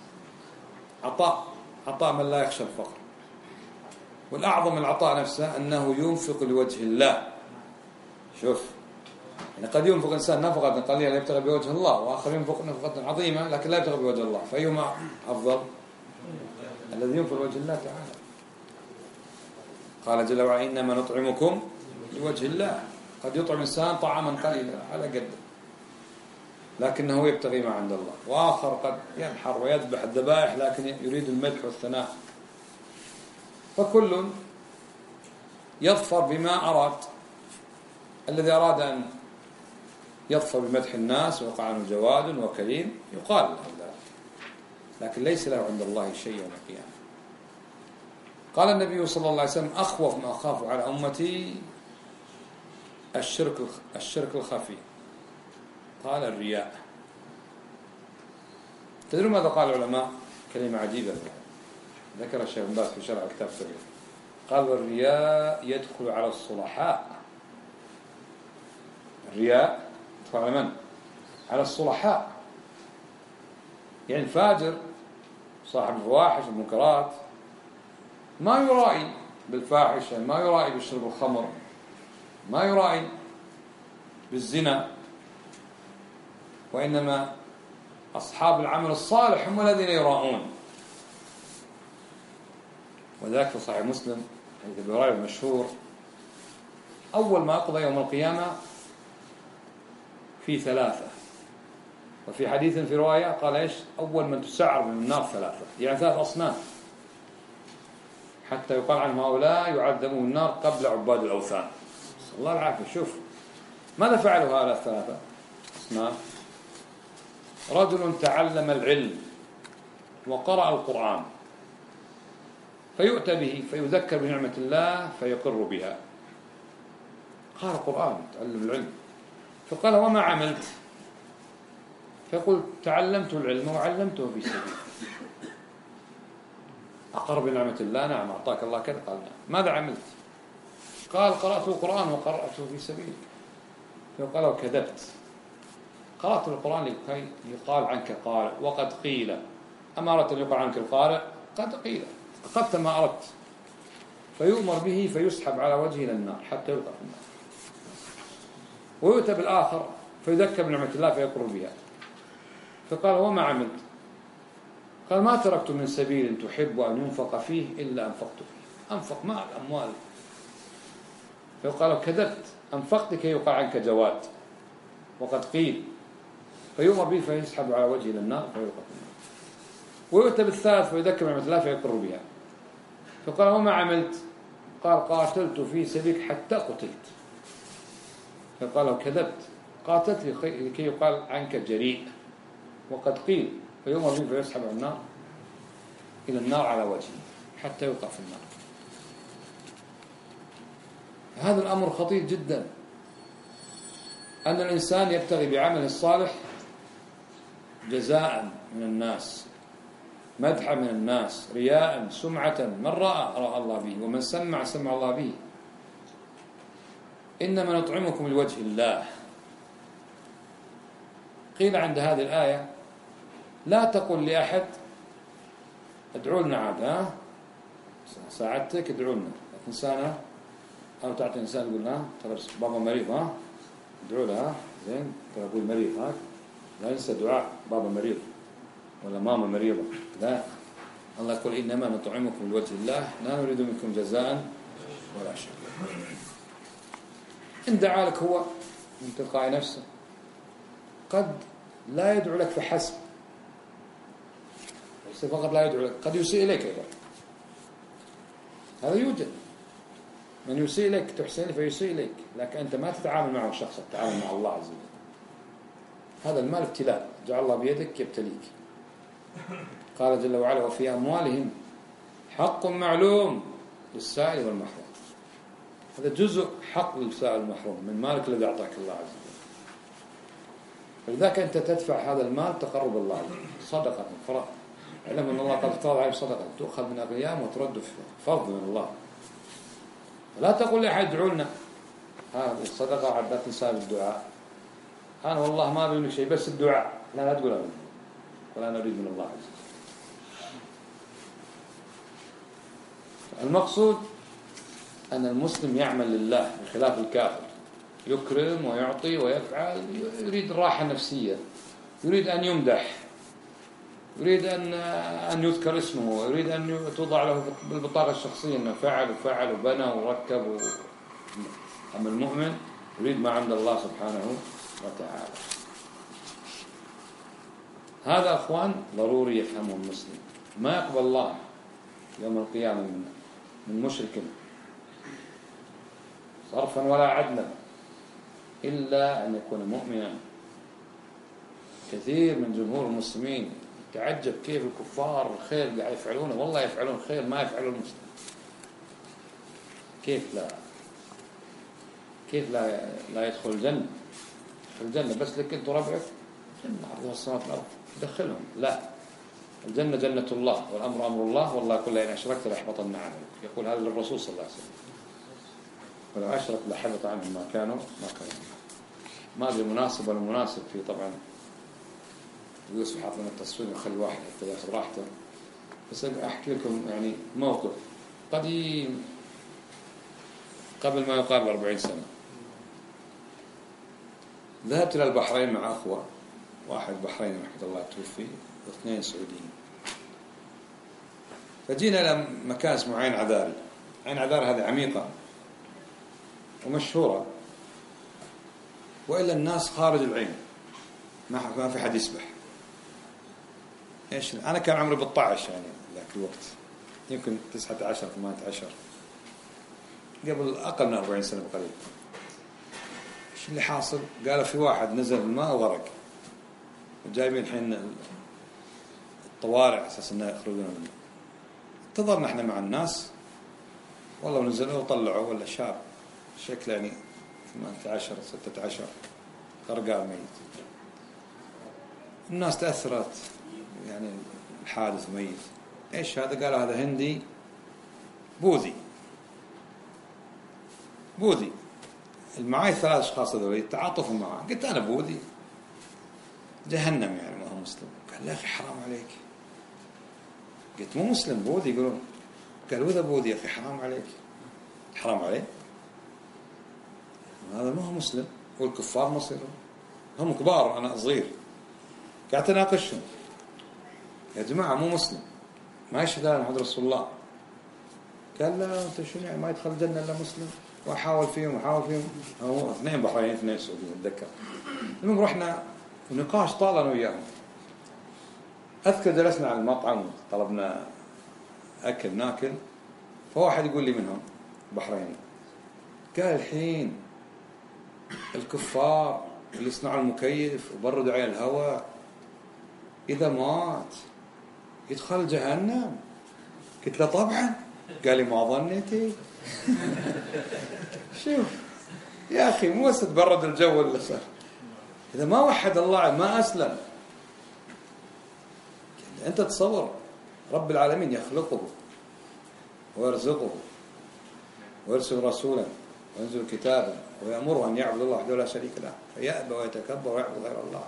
عطاء من لا يخشى الفقر. والأعظم العطاء نفسه أنه ينفق لوجه الله. شوف، يعني قد ينفق إنسان نفقة قليلة يبتغي بوجه الله، وآخر ينفق نفقة عظيمة لكن لا يبتغي بوجه الله، فأيهما أفضل؟ الذي ينفق لوجه الله تعالى. قال جل وعلا إنما نطعمكم لوجه الله. قد يطعم إنسان طعاما قليلا على قدر لكنه يبتغي ما عند الله، وآخر قد ينحر ويذبح الذبائح لكن يريد المدح والثناء. فكل يظفر بما أراد. الذي أراد أن يظفر بمدح الناس ويقع عنه جواد وكريم يقال له ذلك، لكن ليس له عند الله شيء يوم القيامة. قال النبي صلى الله عليه وسلم أخوف ما أخاف على أمتي الشرك الخفي. قال الرياء. تدرون ماذا قال العلماء؟ كلمة عجيبة ذكر الشيخ بن باز في شرح كتاب التوحيد. قال والرياء يدخل على الصلحاء. الرياء يدخل على من؟ على الصلحاء، يعني الفاجر صاحب الفواحش والمنكرات ما يرائي بالفاحشة، ما يرائي بالشرب الخمر، ما يرائي بالزنا، وإنما أصحاب العمل الصالح هم الذين يراءون. وذلك في صحيح مسلم حديث أبي هريرة المشهور أول ما أقضى يوم القيامة في ثلاثة، وفي حديث في رواية قال إيش؟ أول من تسعر من النار ثلاثة، يعني ثلاث أصناف، حتى يقال عن هؤلاء يعذبون النار قبل عباد الأوثان. صلى الله العافية. شوف ماذا فعلوا هؤلاء الثلاثة أصناف؟ رجل تعلم العلم وقرأ القرآن فيؤتى به فيذكر بنعمة الله فيقر بها. قال القرآن تعلم العلم، فقال وما عملت؟ فيقول تعلمت العلم وعلمته في سبيل. أقر بنعمة الله، نعم أعطاك الله كذا. قال نعم. ماذا عملت؟ قال قرأت القرآن وقرأته في سبيل. فقال وكذبت، قرأت القرآن لكي يقال عنك قارئ وقد قيل. أما أردت أن يقال عنك القارئ قد قيل، أخذت ما أردت. فيؤمر به فيسحب على وجهه إلى النار حتى يلقى في النار. ويؤتى بالآخر فيذكر بنعمة الله فيقر بها. فقال وما عملت؟ قال ما تركت من سبيل تحب أن ينفق فيه إلا أنفقت فيه. أنفق مع الأموال. فيقال كذبت، أنفقت كي يقع عنك جواد وقد قيل. فيؤمر به فيسحب على وجهه إلى النار فيلقى في النار. ويؤتى بالثالث فيذكر بنعمة الله فيقر بها. فقال وما عملت؟ قال قاتلت في سبيلك حتى قتلت. فقال كذبت، قاتلت لكي يقال عنك جريء وقد قيل. فيؤمر به فيسحب على النار إلى النار على وجهه حتى يلقى في النار. هذا الأمر خطير جدا، أن الإنسان يبتغي بعمله الصالح جزاء من الناس، مدحا من الناس، رياء، سمعة. من رأى الله به، ومن سمع الله به. إنما نطعمكم لوجه الله. قيل عند هذه الآية لا تقل لأحد ادعوا لنا عاد، ساعدتك ادعوا لنا، إنسانة أو تعطي إنسان يقول ترى بابا مريض ادعوا له زين، ترى أقول مريض لا ينسى دعاء بابا مريض ولا ماما مريضة. لا، الله يقول إنما نطعمكم لوجه الله لا نريد منكم جزاء ولا شك. إن دعا لك هو من تلقاء نفسه، قد لا يدعو لك فحسب، فقط لا يدعو لك، قد يسيء إليك أيضا. هذا يوجد من يسيء إليك، تحسن فيسيء إليك، لكن أنت ما تتعامل معه شخصا، تتعامل مع الله عز وجل. هذا المال ابتلاء، جعل الله بيدك يبتليك. قال جل وعلا: وفي أموالهم حق معلوم للسائل والمحروم. هذا جزء حق للسائل والمحروم من مالك الذي أعطاك الله عز وجل. فلذلك أنت تدفع هذا المال تقرب الله، صدقة فرض. علم أن الله قد افترض عليه صدقة تؤخذ من أغنيائهم وترد في فرض من الله. لا تقول لأحد ادعوا لنا، هذه الصدقة عبات نسال الدعاء، أنا والله ما أريد شيء بس الدعاء، لا تقول أنا ولا نريد من الله عز وجل. المقصود أن المسلم يعمل لله بخلاف الكافر، يكرم ويعطي ويفعل، يريد الراحة النفسية، يريد أن يمدح، يريد أن يذكر اسمه، يريد أن توضع له بالبطاقة الشخصية أنه فعل وفعل وبنى وركب أما المؤمن يريد ما عند الله سبحانه وتعالى. هذا أخوان ضروري يفهمه المسلم. ما يقبل الله يوم القيامة من مشرك صرفا ولا عدلا إلا أن يكون مؤمنا. كثير من جمهور المسلمين تعجب كيف الكفار الخير قاعد يفعلونه، والله يفعلون الخير ما يفعلون المسلم. كيف لا يدخل الجنة؟ الجنة بس لك أنت وربعك، جنة عرضها السماوات والأرض دخلهم. لا، الجنة جنة الله والأمر أمر الله، والله كل إن أشركت ليحبطن عملك. يقول هذا للرسول صلى الله عليه وسلم، ولو أشرك لحبط عنهم ما كانوا. ما أدري مناسب ولا مناسب في طبعا يوسف حاط لنا التصوير وخلي واحد حتى ياخذ راحته، بس أحكي لكم يعني موقف قديم قبل ما يقارب 40 سنة. ذهبت إلى البحرين مع أخوة، واحد بحريني رحمة الله توفي واثنين سعوديين. فجينا إلى مكان اسمه عين عذاري. عين عذاري هذه عميقة ومشهورة، وإلا الناس خارج العين ما في حد يسبح. إيش أنا كان عمري 18 يعني ذاك الوقت، يمكن 19 18، قبل أقل من 40 سنة بقليل. إيش اللي حاصل؟ قالوا في واحد نزل الماء وغرق، وجايبين الحين الطوارئ أساس إنه يخرجون منه. انتظرنا إحنا مع الناس، والله ونزلوا وطلعوا ولا شاب شكله يعني 18 16 غرقان ميت. الناس تأثرت يعني الحادث ميت. إيش هذا؟ قالوا هذا هندي بوذي. المعاي 3 أشخاص هذول يتعاطفوا معه. قلت أنا بوذي جهنم يعني ما هو مسلم. قال يا أخي حرام عليك. قلت مو مسلم بوذي. يقولون قالوا إذا بوذي يا أخي حرام عليك. حرام عليه، هذا ما هو مسلم، والكفار مصيرهم هم كبار أنا صغير. قاعد أناقشهم يا جماعة مو مسلم ما يشهد أن محمد رسول الله. قال لا أنت شنو يعني ما يدخل الجنة إلا مسلم. وأحاول فيهم هو 2 بحرين 2 سعوديين أتذكر. المهم رحنا ونقاش طال أنا وياهم. أذكر جلسنا على المطعم طلبنا أكل ناكل، فواحد يقول لي منهم بحريني قال الحين الكفار اللي يصنعوا المكيف وبردوا عليه الهواء إذا مات يدخل جهنم. قلت له طبعا. قال لي ما ظنيتي. شوف يا أخي مو بس تبرد الجو اللي صار، إذا ما وحد الله ما أسلم. أنت تصور رب العالمين يخلقه ويرزقه ويرسل رسولا وينزل كتابا ويأمره أن يعبد الله وحده لا شريك له، فيأبى ويتكبر ويعبد غير الله.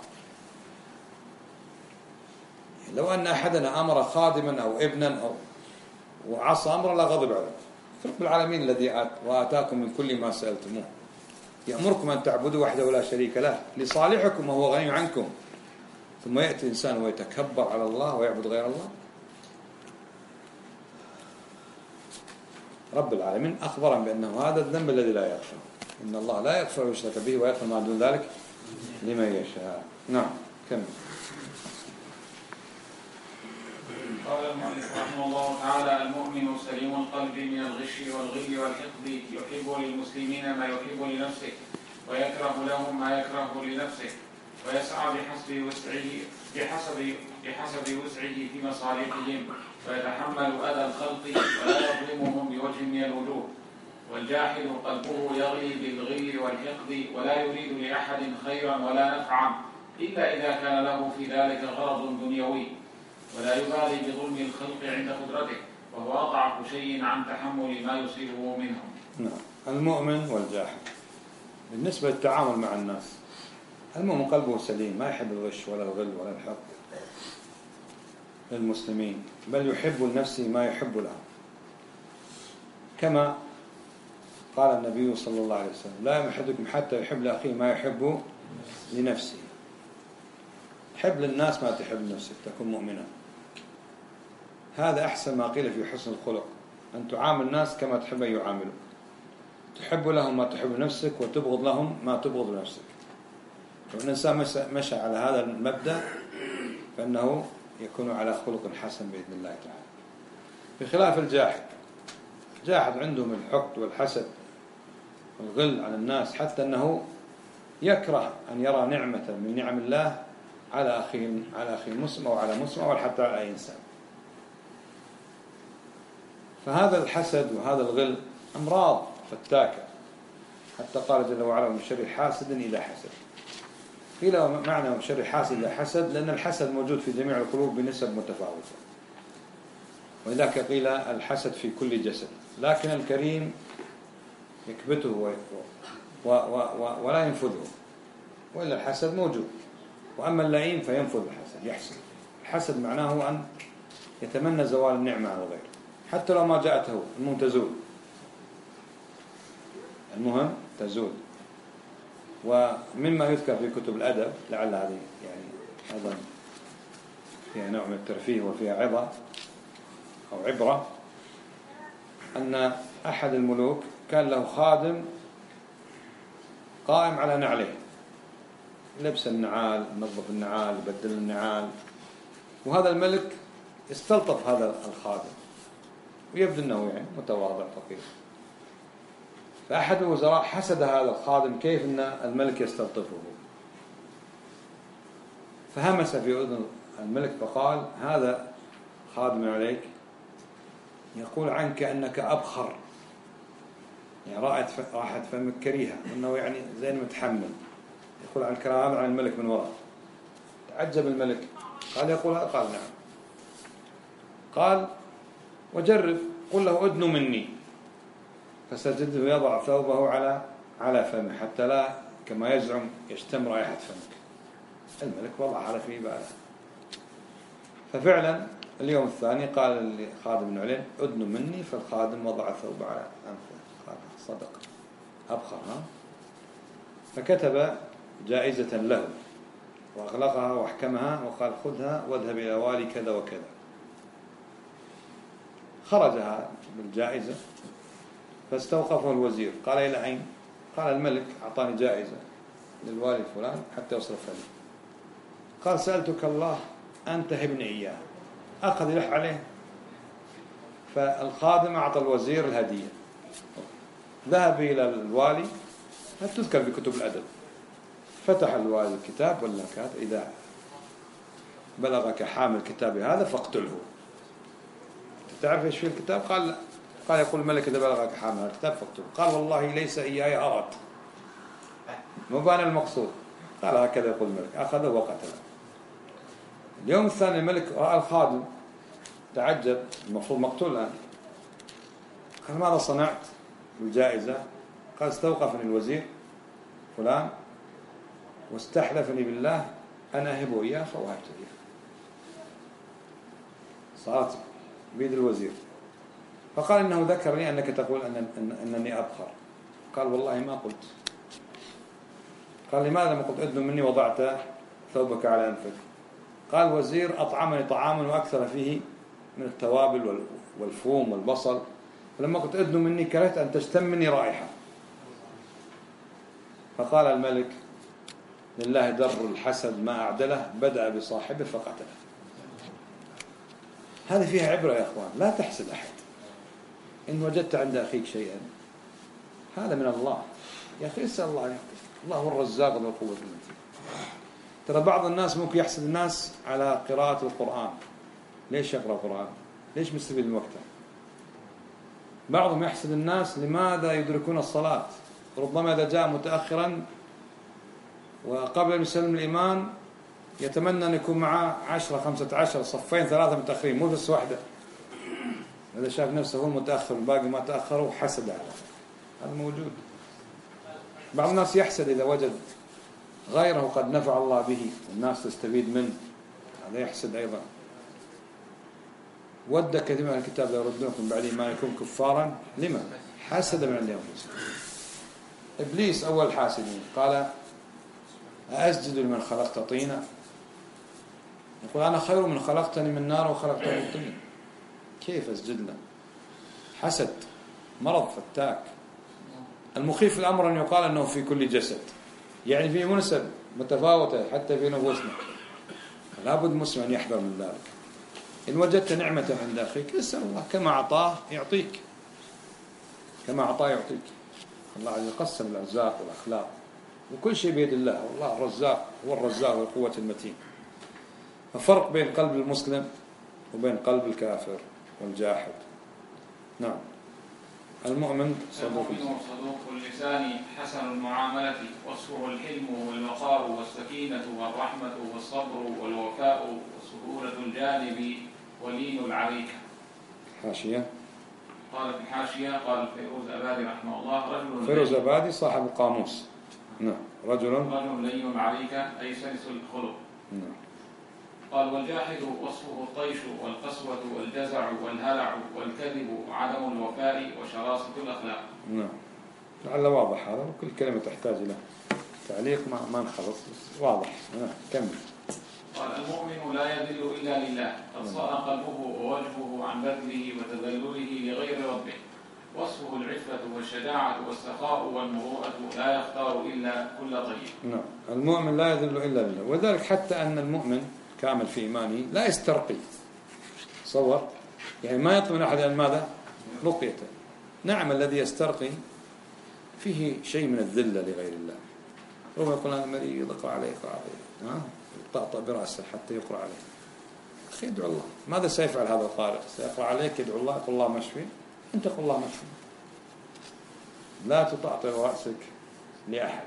لو أن أحدنا أمر خادما أو ابنا أو وعصى أمر لا غضب عليه. رب العالمين الذي وآتاكم من كل ما سألتموه يأمركم أن تعبدوا وحده لا شريك له لصالحكم وهو غني عنكم، ثم يأتي الإنسان ويتكبر على الله ويعبد غير الله. رب العالمين أخبرهم بأنه هذا الذنب الذي لا يغفر، إن الله لا يغفر ويشرك به ويغفر ما دون ذلك لمن يشاء. نعم كمل. قال المؤلف رحمه الله تعالى: المؤمن سليم القلب من الغش والغل والحقد، يحب للمسلمين ما يحب لنفسه، ويكره لهم ما يكره لنفسه، ويسعى بحسب وسعه في مصالحهم، ويتحمل أذى الخلق ولا يظلمهم بوجه من الوجوه. والجاحد قلبه يغلي بالغل والحقد، ولا يريد لأحد خيرا ولا نفعا إلا إذا كان له في ذلك غرض دنيوي، ولا يبالي بظلم الخلق عند قدرته، وهو أضعف شيء عن تحمل ما يصيبه منهم. نعم. المؤمن والجاحد بالنسبة للتعامل مع الناس، المؤمن قلبه سليم، ما يحب الغش ولا الغل ولا الحقد للمسلمين، بل يحب لنفسه ما يحب له، كما قال النبي صلى الله عليه وسلم: لا يؤمن أحدكم حتى يحب لأخيه ما يحب لنفسه. حب للناس ما تحب لنفسك، تكون مؤمنا. هذا أحسن ما قيل في حسن الخلق، أن تعامل الناس كما تحب أن يعاملوك، تحب لهم ما تحب لنفسك وتبغض لهم ما تبغض لنفسك. والإنسان مشى على هذا المبدأ فإنه يكون على خلق حسن بإذن الله تعالى. بخلاف الجاحد، الجاحد عندهم الحقد والحسد والغل على الناس، حتى أنه يكره أن يرى نعمة من نعم الله على أخيه مسلم أو على مسلم أو حتى على أي إنسان. فهذا الحسد وهذا الغل أمراض فتاكة، حتى قال جل وعلا: من شر حاسد إذا حسد. قيل معنى من شر حاسد إذا حسد لأن الحسد موجود في جميع القلوب بنسب متفاوتة، ولذلك قيل الحسد في كل جسد، لكن الكريم يكبته ولا ينفذه، وإلا الحسد موجود. وأما اللئيم فينفذ الحسد، يحسد. الحسد معناه أن يتمنى زوال النعمة على الغير حتى لو ما جاءته. المهم تزول، المهم تزول. ومما يذكر في كتب الأدب، لعل هذه يعني أيضا فيها نوع من الترفيه وفيها عظة أو عبرة، أن أحد الملوك كان له خادم قائم على نعله، لبس النعال، نظف النعال، بدل النعال. وهذا الملك استلطف هذا الخادم، ويبدو أنه يعني متواضع فقير. فأحد الوزراء حسد هذا الخادم كيف أن الملك يستلطفه، فهمس في أذن الملك فقال: هذا خادم عليك يقول عنك أنك أبخر، يعني راحت فمك كريهة، أنه يعني زي متحمل، يقول عن كرامة عن الملك من وراء. تعجب الملك، قال: يقول هذا؟ قال: نعم. قال: وجرب، قل له أدنو مني. فسجده يضع ثوبه على فمه حتى لا كما يزعم يشتم رائحة فمك. الملك وضع على في باله. ففعلا اليوم الثاني قال لخادم بن علين: أدنو مني. فالخادم وضع ثوبه على أنفه. قال: صدق، أبخر. فكتب جائزة له وأغلقها واحكمها وقال: خذها واذهب إلى والي كذا وكذا. خرجها بالجائزة فاستوقفه الوزير، قال: إلى أين؟ قال: الملك أعطاني جائزة للوالي فلان حتى يصرفها لي. قال: سألتك الله أن تهبني إياه. أخذ يلح عليه. فالخادم أعطى الوزير الهدية، ذهب إلى الوالي، تذكر بكتب الأدب. فتح الوالي الكتاب ولا كاتب: إذا بلغك حامل كتاب هذا فاقتله. تعرف ايش في الكتاب؟ قال: لا. قال: يقول الملك: إذا بلغك حامل الكتاب فاقتله. قال: والله ليس إياي أرد، مو بان المقصود. قال: هكذا يقول الملك. أخذه وقتله. اليوم الثاني الملك رأى الخادم، تعجب، المفروض مقتول الآن. قال: ماذا صنعت بالجائزة؟ قال: استوقفني الوزير فلان واستحلفني بالله أن أهبه إياه فوهبت إياه. صارت بيد الوزير. فقال: إنه ذكرني أنك تقول أنني أبخر. قال: والله ما قلت. قال: لماذا ما قلت أدنو مني وضعت ثوبك على أنفك؟ قال: الوزير أطعمني طعاما وأكثر فيه من التوابل والفوم والبصل، فلما قلت أدنو مني كرهت أن تشتم مني رائحة. فقال الملك لله در الحسد ما أعدله، بدأ بصاحبه فقتله. هذه فيها عبرة يا أخوان، لا تحسد أحد. إن وجدت عند أخيك شيئا هذا من الله يا أخي، اسأل الله يعطيك، الله هو الرزاق ذو القوة المتين. ترى بعض الناس ممكن يحسد الناس على قراءة القرآن، ليش يقرأ القرآن؟ ليش مستفيد من وقته؟ بعضهم يحسد الناس لماذا يدركون الصلاة، ربما إذا جاء متأخرا وقبل أن يسلم الإيمان يتمنى أن يكون معه 10 15 صفين 3 متأخرين، مو بس واحدة. إذا شاف نفسه هو المتأخر والباقي ما تأخروا حسد على هذا موجود. بعض الناس يحسد إذا وجد غيره قد نفع الله به والناس تستفيد منه، هذا يحسد أيضا. ود كثير من الكتاب لا يردونكم بعد إيمانكم كفارا لما حسد من عند أنفسهم. إبليس أول حاسدين قال أسجد لمن خلقت طينا، يقول أنا خير من خلقتني من نار وخلقتني من طين، كيف أسجد له؟ حسد مرض فتاك. المخيف الأمر أن يقال أنه في كل جسد، يعني في منسب متفاوتة حتى في نفوسنا، لابد مسلم أن يحذر من ذلك. إن وجدت نعمة عند أخيك اسأل الله، كما أعطاه يعطيك، كما أعطاه يعطيك. الله عز وجل قسم الأرزاق والأخلاق وكل شيء بيد الله، والله الرزاق هو الرزاق والقوة المتين. الفرق بين قلب المسلم وبين قلب الكافر والجاحد. نعم. المؤمن صدوق اللسان حسن المعاملة، وصفه الحلم والوقار والسكينة والرحمة والصبر والوفاء وسهولة الجانب ولين العريكة. حاشية. قال في الحاشية قال فيروز أبادي رحمه الله رجل فيروز أبادي صاحب القاموس. نعم. رجل لين العريكة أي سلس الخلق. نعم. قال والجاحد وصفه الطيش والقسوة والجزع والهلع والكذب وعدم الوفاء وشراسة الأخلاق. نعم. لعل واضح هذا، وكل كلمة تحتاج إلى تعليق ما نخلص، واضح. كمل. قال المؤمن لا يذل إلا لله، قد صار قلبه ووجهه عن بذله وتذلله لغير ربه. وصفه العفة والشجاعة والسخاء والمروءة، لا يختار إلا كل طيب. نعم. المؤمن لا يذل إلا لله، وذلك حتى أن المؤمن كامل في إيمانه لا يسترقي. تصور يعني ما يطلب من أحد أن ماذا؟ رقيته. نعم. الذي يسترقي فيه شيء من الذلة لغير الله. ربما يقول أنا مريض اقرأ عليه يطأطأ برأسه حتى يقرأ عليه. أخي ادعو الله. ماذا سيفعل هذا القارئ؟ سيقرأ عليك يدعو الله، يقول الله مشفي، أنت قل الله مشفي. لا تطأطئ رأسك لأحد،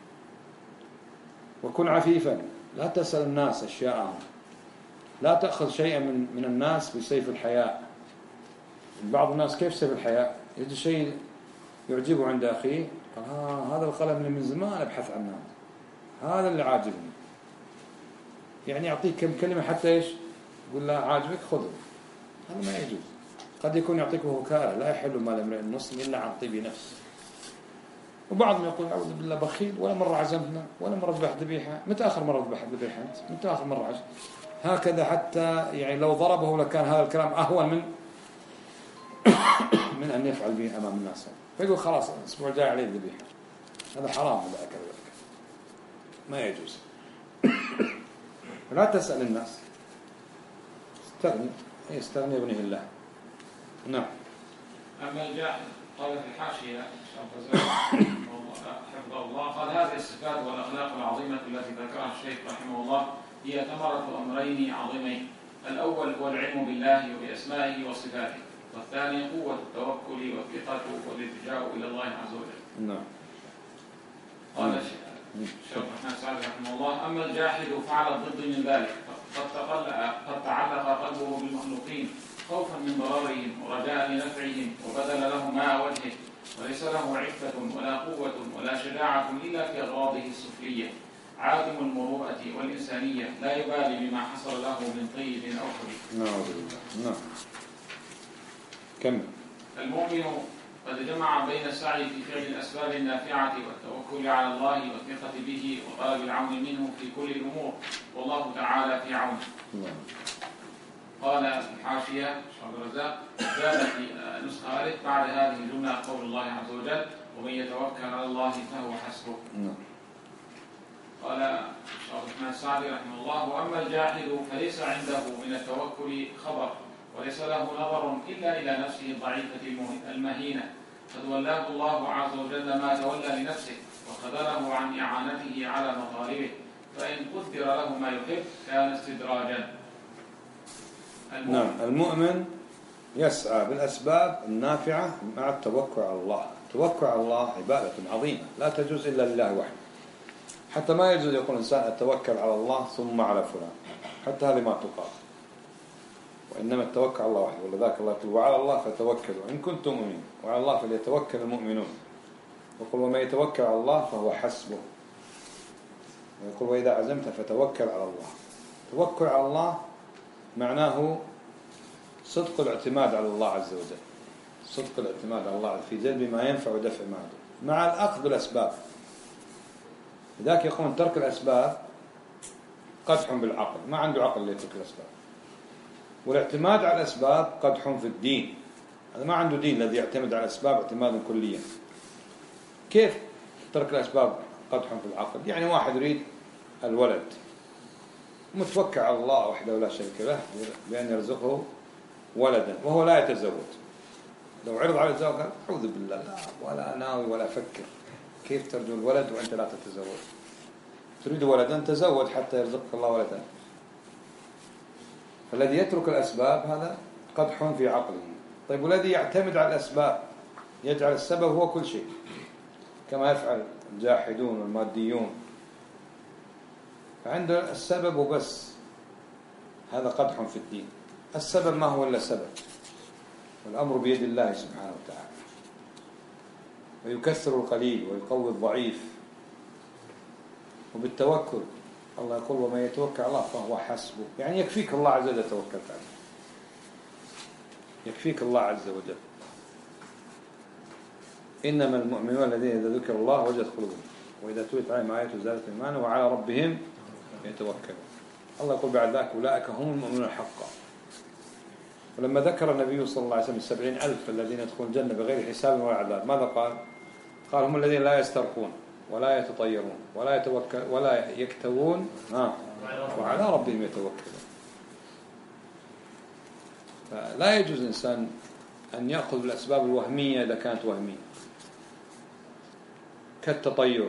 وكن عفيفا، لا تسأل الناس أشياءهم، لا تأخذ شيئا من الناس بسيف الحياء. بعض الناس كيف سيف الحياء؟ يجد شيء يعجبه عند أخيه قال هذا القلم اللي من زمان أبحث عنه، هذا اللي عاجبني، يعني يعطيك كم كلمة حتى إيش يقول لا عاجبك خذه. هذا ما يجوز. قد يكون يعطيك وكالة، لا يحل مال امرئ المسلم إلا عن طيب نفس. وبعضهم يقول أعوذ بالله بخيل، ولا مرة عزمتنا، ولا مرة ذبح ذبيحة. متى آخر مرة ذبح ذبيحة أنت؟ متى آخر مرة عزم؟ هكذا حتى يعني لو ضربه لكان هذا الكلام أهون من أن يفعل به أمام الناس. فيقول خلاص الأسبوع الجاي عليه الذبيحة. هذا حرام، هذا كذلك ما يجوز. لا تسأل الناس، استغني بنيه الله. نعم. أما الجاحد قال في الحاشية حفظه الله قال هذه الصفات والأخلاق العظيمة التي ذكرها الشيخ رحمه الله هي ثمرة أمرين عظيمين. الأول هو العلم بالله وبأسمائه وصفاته، والثاني قوة التوكل والثقة والالتجاء إلى الله عز وجل. نعم. قال الشيخ الرحمن سعد رحمه الله أما الجاحد فعل الضد من ذلك، قد تعلق قلبه بالمخلوقين خوفا من ضررهم ورجاء لنفعهم وبذل لهم ماء وجهه، وليس له عفة ولا قوة ولا شجاعة إلا في أغراضه السفلية، عادم المروءة والإنسانية، لا يبالي بما حصل له من طيب أو خبيث. نعم. كمل. المؤمن قد جمع بين السعي في فعل الأسباب النافعة والتوكل على الله والثقة به وطلب العون منه في كل الأمور، والله تعالى في عونه. قال الحاشية عبد الرزاق زاد في نسخة ألف بعد هذه الجملة قول الله عز وجل ومن يتوكل على الله فهو حسبه. قال الشيخ الرحمن السعدي رحمه الله وأما الجاحد فليس عنده من التوكل خبر وليس له نظر إلا إلى نفسه الضعيفة المهينة قد ولاه الله عز وجل ما تولى لنفسه وخذله عن إعانته على مطالبه فإن قدر له ما يحب كان استدراجا. نعم، المؤمن يسعى بالأسباب النافعة مع التوكل على الله. التوكل على الله عبادة عظيمة لا تجوز إلا لله وحده، حتى ما يجوز يقول الإنسان أتوكل على الله ثم على فلان، حتى هذه ما تقال، وإنما التوكل على الله وحده. ولذلك الله يقول وعلى الله فتوكلوا إن كنتم مؤمنين وعلى الله فليتوكل المؤمنون، ويقول ومن يتوكل على الله فهو حسبه، ويقول وإذا عزمت فتوكل على الله. التوكل على الله معناه صدق الاعتماد على الله عز وجل، صدق الاعتماد على الله في جلب ما ينفع ودفع ما يضر مع الأخذ بالأسباب. لذلك يقول ترك الأسباب قدح بالعقل، ما عنده عقل ليترك الأسباب. والاعتماد على الأسباب قدح في الدين، هذا ما عنده دين الذي يعتمد على الأسباب اعتمادا كليا. كيف ترك الأسباب قدح في العقل؟ يعني واحد يريد الولد متوكل على الله وحده لا شريك له بأن يرزقه ولدا وهو لا يتزوج. لو عرض على الزواج قال أعوذ بالله لا ولا ناوي ولا أفكر، كيف ترجو الولد وأنت لا تتزوج؟ تريد ولدا تزوج حتى يرزقك الله ولدا. فالذي يترك الأسباب هذا قدح في عقله. طيب والذي يعتمد على الأسباب يجعل السبب هو كل شيء كما يفعل الجاحدون والماديون، فعنده السبب وبس، هذا قدح في الدين. السبب ما هو إلا سبب، والأمر بيد الله سبحانه وتعالى، ويكثر القليل ويقوي الضعيف. وبالتوكل الله يقول ومن يتوكل على الله فهو حسبه، يعني يكفيك الله عز وجل توكلت عليه، يكفيك الله عز وجل. إنما المؤمنون الذين إذا ذكر الله وجلت قلوبهم وإذا تليت عليهم آياته زادت إيمانا وعلى ربهم يتوكلون. الله يقول بعد ذلك أولئك هم المؤمنون حقا. ولما ذكر النبي صلى الله عليه وسلم 70,000 الذين يدخلون الجنة بغير حساب ولا عذاب ماذا قال؟ قال هم الذين لا يسترقون ولا يتطيرون ولا يكتوون وعلى ربهم يتوكلون. فلا يجوز الإنسان أن يأخذ بالأسباب الوهمية إذا كانت وهمية كالتطير.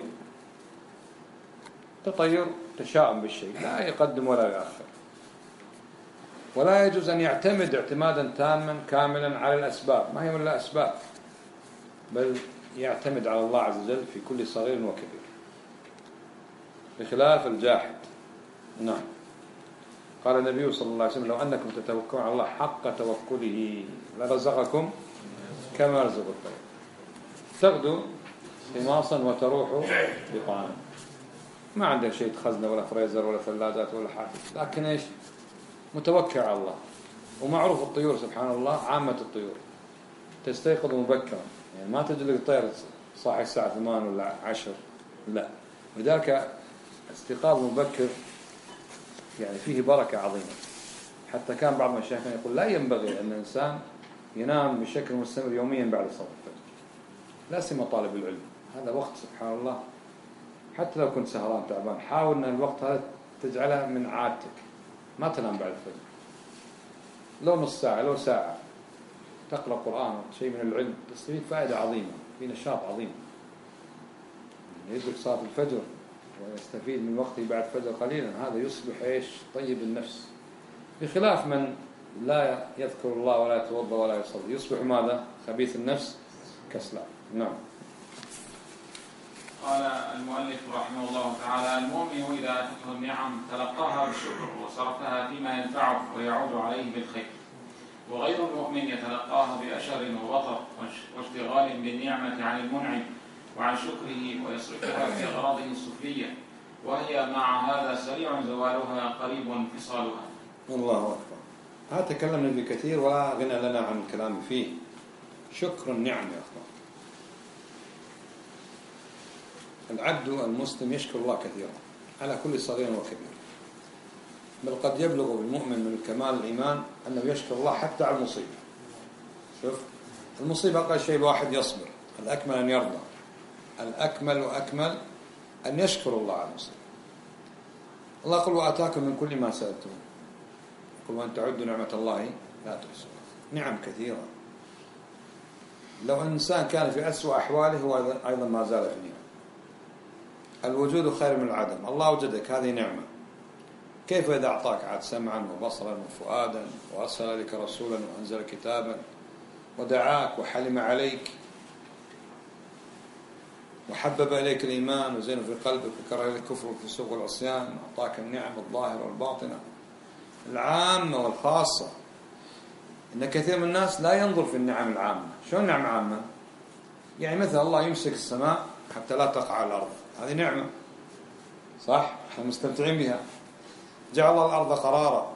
التطير تشاؤم بالشيء لا يقدم ولا يؤخر. ولا يجوز أن يعتمد اعتمادا تاما كاملا على الأسباب، ما هي إلا أسباب، بل يعتمد على الله عز وجل في كل صغير وكبير بخلاف الجاحد. نعم، قال النبي صلى الله عليه وسلم لو أنكم تتوكلون على الله حق توكله لرزقكم كما رزق الطير تغدو خماصا وتروح بطانا. ما عنده شيء خزنة ولا فريزر ولا ثلاجات ولا حاجة، لكن إيش؟ متوكل على الله. ومعروف الطيور سبحان الله عامة الطيور تستيقظ مبكرا، يعني ما تجي لك الطير صاحي الساعة 8 ولا 10، لا. ولذلك استيقاظ مبكر يعني فيه بركة عظيمة. حتى كان بعض مشايخنا يقول لا ينبغي أن الإنسان ينام بشكل مستمر يوميا بعد صلاة الفجر، لا سيما طالب العلم. هذا وقت سبحان الله، حتى لو كنت سهران تعبان حاول أن الوقت هذا تجعله من عادتك، ما تنام بعد الفجر، لو نص ساعة لو ساعة تقرأ قرآن شيء من العلم تستفيد فائدة عظيمة، في نشاط عظيم. يدرك صلاة الفجر ويستفيد من وقته بعد الفجر قليلا، هذا يصبح إيش؟ طيب النفس. بخلاف من لا يذكر الله ولا يتوضأ ولا يصلي يصبح ماذا؟ خبيث النفس كسلان. نعم. قال المؤلف رحمه الله تعالى المؤمن إذا أتته النعم تلقاها بالشكر وصرفها فيما ينفعه ويعود عليه بالخير، وغير المؤمن يتلقاها بأشر وبطر واشتغال بالنعمة عن المنعم وعن شكره ويصرفها في أغراضه السفلية، وهي مع هذا سريع زوالها قريب انفصالها. الله أكبر. هذا تكلمنا به كثير ولا غنى لنا عن الكلام فيه. شكر النعم يا أخوان. العبد المسلم يشكر الله كثيرا على كل صغير وكبير، بل قد يبلغ بالمؤمن من كمال الإيمان أنه يشكر الله حتى على المصيبة. شوف، المصيبة أقل شيء الواحد يصبر، الأكمل أن يرضى، الأكمل وأكمل أن يشكر الله على المصيبة. الله يقول وآتاكم من كل ما سألتم، يقول وأن تعدوا نعمة الله لا تحصوها. نعم كثيرة. لو أن الإنسان كان في أسوأ أحواله هو أيضا ما زال في نعمة. الوجود خير من العدم. الله وجدك، هذه نعمة. كيف إذا أعطاك عاد سمعا وبصرا وفؤادا وأرسل لك رسولا وأنزل كتابا ودعاك وحلم عليك وحبب إليك الإيمان وزين في قلبك وكره إليك الكفر والفسوق والعصيان، وأعطاك النعم الظاهرة والباطنة العامة والخاصة. إن كثير من الناس لا ينظر في النعم العامة. شو النعم العامة؟ يعني مثلا الله يمسك السماء حتى لا تقع على الأرض، هذه نعمة صح؟ احنا مستمتعين بها. جعل الأرض قرارا،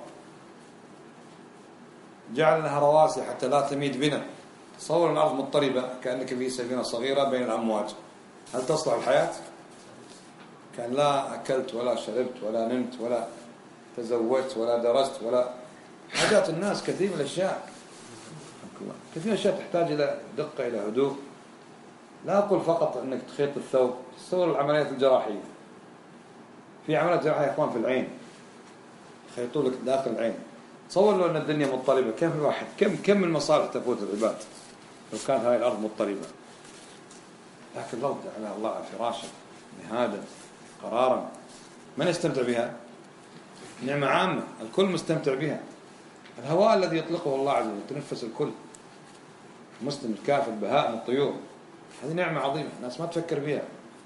جعل لها رواسي حتى لا تميد بنا. تصور الأرض مضطربة كأنك في سفينة صغيرة بين الأمواج، هل تصلح الحياة؟ كان لا أكلت ولا شربت ولا نمت ولا تزوجت ولا درست ولا حاجات الناس. كثير من الأشياء، كثير من الأشياء تحتاج إلى دقة، إلى هدوء. لا أقول فقط أنك تخيط الثوب. تصور العمليات الجراحية، في عمليات جراحية يا إخوان في العين، يخيطوا لك داخل العين. تصور لو أن الدنيا مضطربة، كم الواحد كم من مصالح تفوت العباد لو كانت هاي الأرض مضطربة. لكن لو جعلها الله على فراشا مهادا قرارا، من يستمتع بها؟ نعمة عامة الكل مستمتع بها. الهواء الذي يطلقه الله عز وجل تنفس الكل، المسلم الكافر بهاء من الطيور، هذه نعمة عظيمة الناس ما تفكر بها.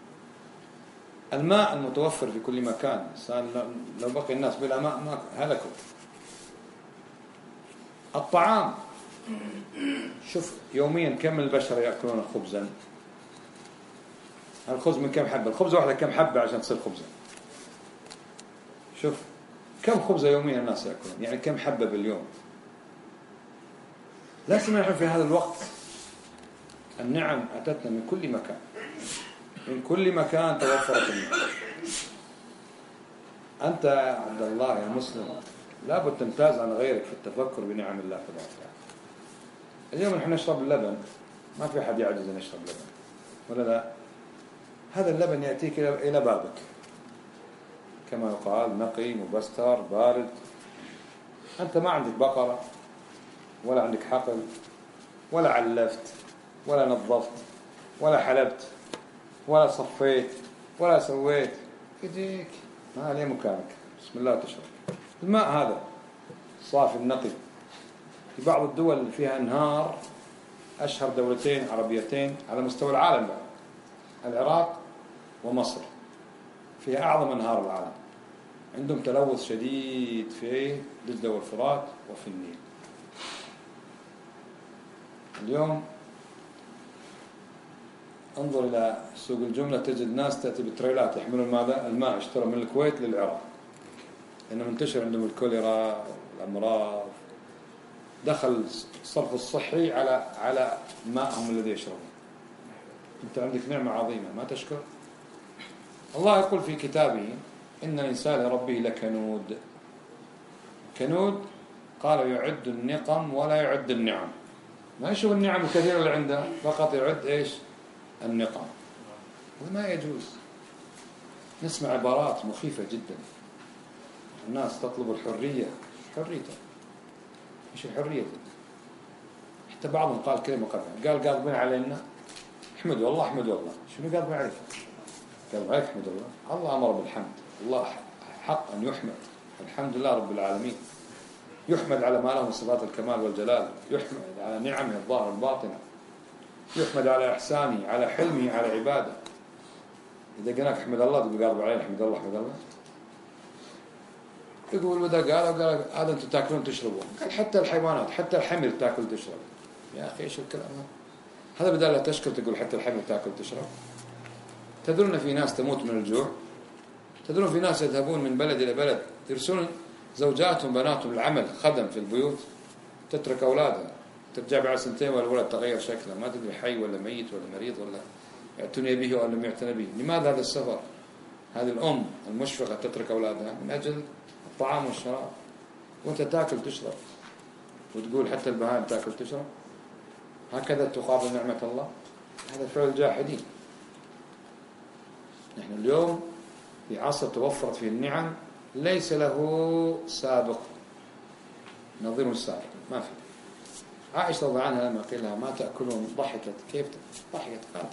الماء المتوفر في كل مكان، لو بقي الناس بلا ماء ما هلكوا. الطعام، شوف يوميا كم البشر يأكلون خبزا؟ الخبز من كم حبة؟ الخبزة واحدة كم حبة عشان تصير خبزة؟ شوف كم خبزة يوميا الناس يأكلون، يعني كم حبة باليوم. لا سمع نحن في هذا الوقت النعم أتتنا من كل مكان، من كل مكان توفرت النعم. أنت يا عبد الله يا مسلم لابد تمتاز عن غيرك في التفكر بنعم الله تبارك وتعالى. اليوم نحن نشرب اللبن، ما في أحد يعجز أن يشرب لبن ولا لا؟ هذا اللبن يأتيك إلى بابك كما يقال، نقي مبستر بارد. أنت ما عندك بقرة ولا عندك حقل ولا علفت ولا نظفت ولا حلبت ولا صفيت ولا سويت، يجيك ما عليه مكانك بسم الله تشرب الماء هذا صافي النقي. في بعض الدول اللي فيها انهار، أشهر دولتين عربيتين على مستوى العالم بقى، العراق ومصر، فيها أعظم أنهار العالم، عندهم تلوث شديد في دجلة والفرات وفي النيل. اليوم انظر إلى سوق الجملة تجد ناس تأتي بتريلات يحملون ماذا؟ الماء اشترى من الكويت للعراق، لأنه منتشر عندهم الكوليرا والأمراض. دخل الصرف الصحي على ماءهم الذي يشربون. أنت عندك نعمة عظيمة ما تشكر؟ الله يقول في كتابه إن الإنسان لربه لكنود. كنود قال يعد النقم ولا يعد النعم، ما يشوف النعم الكثيرة اللي عنده، فقط يعد إيش؟ النقم. وما يجوز. نسمع عبارات مخيفة جدا، الناس تطلب الحرية. حريته مش الحرية دي. حتى بعضهم قال كلمة قبل، قال قاضبين علينا احمدوا الله احمدوا الله. شنو قاضبين عليك؟ قاضبين عليك احمدوا الله. الله أمر بالحمد، الله حق أن يحمد. الحمد لله رب العالمين، يحمد على ما له من صفات الكمال والجلال، يحمد على نعمه الظاهرة والباطنة، يحمد على إحسانه، على حلمه على عباده. إذا قلناك احمد الله تقول قاضب علينا احمد الله احمد الله. يقول وذا قال هذا أنتم تأكلون تشربون. قال حتى الحيوانات، حتى الحمير تأكل تشرب. يا أخي إيش الكلام هذا؟ بدل لا تشكر تقول حتى الحمير تأكل تشرب. تدرون في ناس تموت من الجوع؟ تدرون في ناس يذهبون من بلد إلى بلد يرسلون زوجاتهم بناتهم العمل خدم في البيوت، تترك أولادها، ترجع بعد سنتين والولد تغير شكله، ما تدري حي ولا ميت ولا مريض ولا يعتني به ولا لم يعتني به. لماذا هذا السفر؟ هذه الأم المشفقة تترك أولادها من أجل الطعام والشراب، وأنت تأكل تشرب وتقول حتى البهائم تأكل تشرب. هكذا تقابل نعمة الله؟ هذا فعل الجاحدين. نحن اليوم في عصر توفرت فيه النعم ليس له سابق، نظير سابق ما في. عائشة رضي عنها لما قيل لها ما تأكلون ضحكت. كيف ضحكت؟ قالت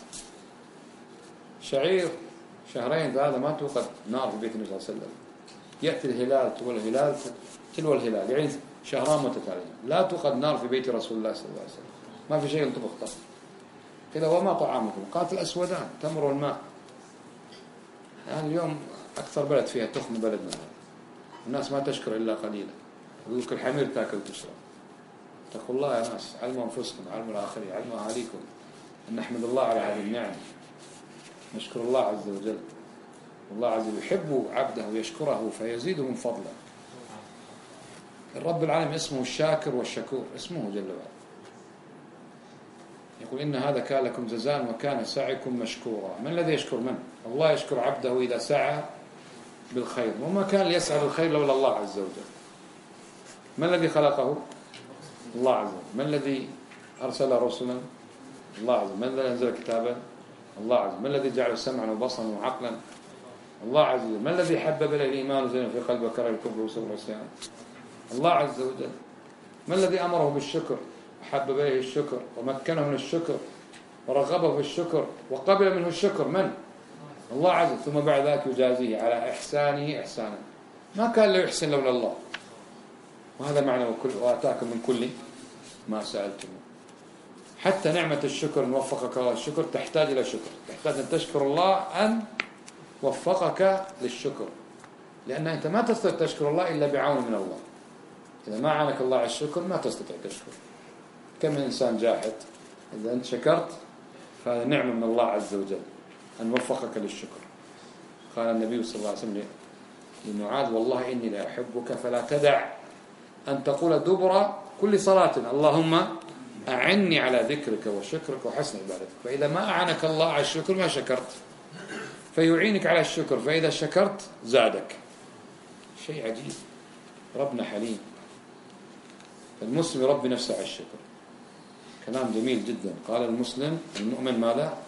شعير 2-3 ما توقد نار في بيت النبي صلى الله عليه وسلم، يأتي الهلال تلو الهلال، يعني 2 متتاليين لا توقد نار في بيت رسول الله صلى الله عليه وسلم، ما في شيء ينطبخ طبخ. قيل وما طعامكم؟ قالت الأسودان تمر والماء. يعني اليوم أكثر بلد فيها تخم بلدنا، الناس ما تشكر إلا قليلا، يقول لك الحمير تأكل تشرب. اتقوا الله يا ناس، علموا أنفسكم، علموا الآخرين، علموا أهاليكم، أن نحمد الله على هذه النعم، نشكر الله عز وجل. والله عز وجل يحب عبده ويشكره فيزيده من فضله. الرب العالمين اسمه الشاكر والشكور، اسمه جل وعلا. يقول إن هذا كان لكم جزاء وكان سعيكم مشكورا. من الذي يشكر من؟ الله يشكر عبده إذا سعى بالخير، وما كان ليسعى بالخير لولا الله عز وجل. من الذي خلقه؟ الله عز وجل. من الذي أرسل رسلا؟ الله عز وجل. من الذي أنزل كتابا؟ الله عز وجل. من الذي جعل سمعا وبصرا وعقلا؟ الله عز وجل. من الذي حبب إليه الإيمان وزين في قلبه وكره الكفر والعصيان؟ الله عز وجل. من الذي أمره بالشكر وحبب إليه الشكر ومكنه من الشكر ورغبه في الشكر وقبل منه الشكر؟ من؟ الله عز وجل. ثم بعد ذلك يجازيه على إحسانه إحسانا. ما كان له يحسن لولا الله. وهذا معنى وآتاكم من كل ما سألتم. حتى نعمة الشكر أن وفقك الله الشكر تحتاج إلى شكر، تحتاج أن تشكر الله أن وفقك للشكر، لأن أنت ما تستطيع تشكر الله إلا بعون من الله. إذا ما عانك الله على الشكر ما تستطيع تشكر. كم من إنسان جاحد، إذا أنت شكرت فهذا نعمة من الله عز وجل أن وفقك للشكر. قال النبي صلى الله عليه وسلم لمعاذ والله إني لا أحبك فلا تدع أن تقول دبر كل صلاة اللهم أعني على ذكرك وشكرك وحسن عبادتك. فإذا ما أعنك الله على الشكر ما شكرت، فيعينك على الشكر، فإذا شكرت زادك. شيء عجيب، ربنا حليم. فالمسلم يربي نفسه على الشكر. كلام جميل جدا. قال المسلم المؤمن ماذا؟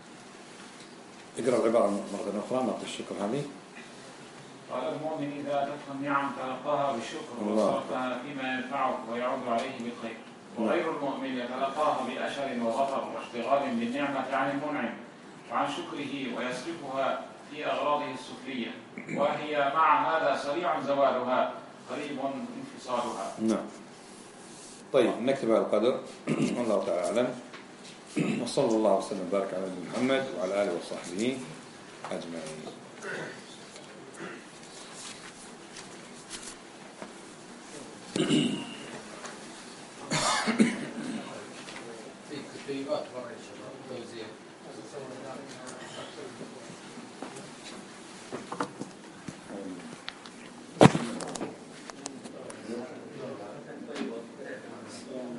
اقرأ العبارة مرة أخرى. نعطي الشكر هذه. قال المؤمن إذا أتتك النعم تلقاها بالشكر وصرفها فيما ينفعك ويعود عليه بالخير، وغير المؤمن يتلقاها بأشر وغفر واشتغال بالنعمة عن المنعم وعن شكره ويسلكها في أغراضه السفلية، وهي مع هذا سريع زوالها قريب انفصالها. نعم. طيب نكتب هذا القدر. والله تعالى أعلم، وصلى الله وسلم وبارك على محمد وعلى آله وصحبه أجمعين. في كتيبات برا يا شباب توزيع.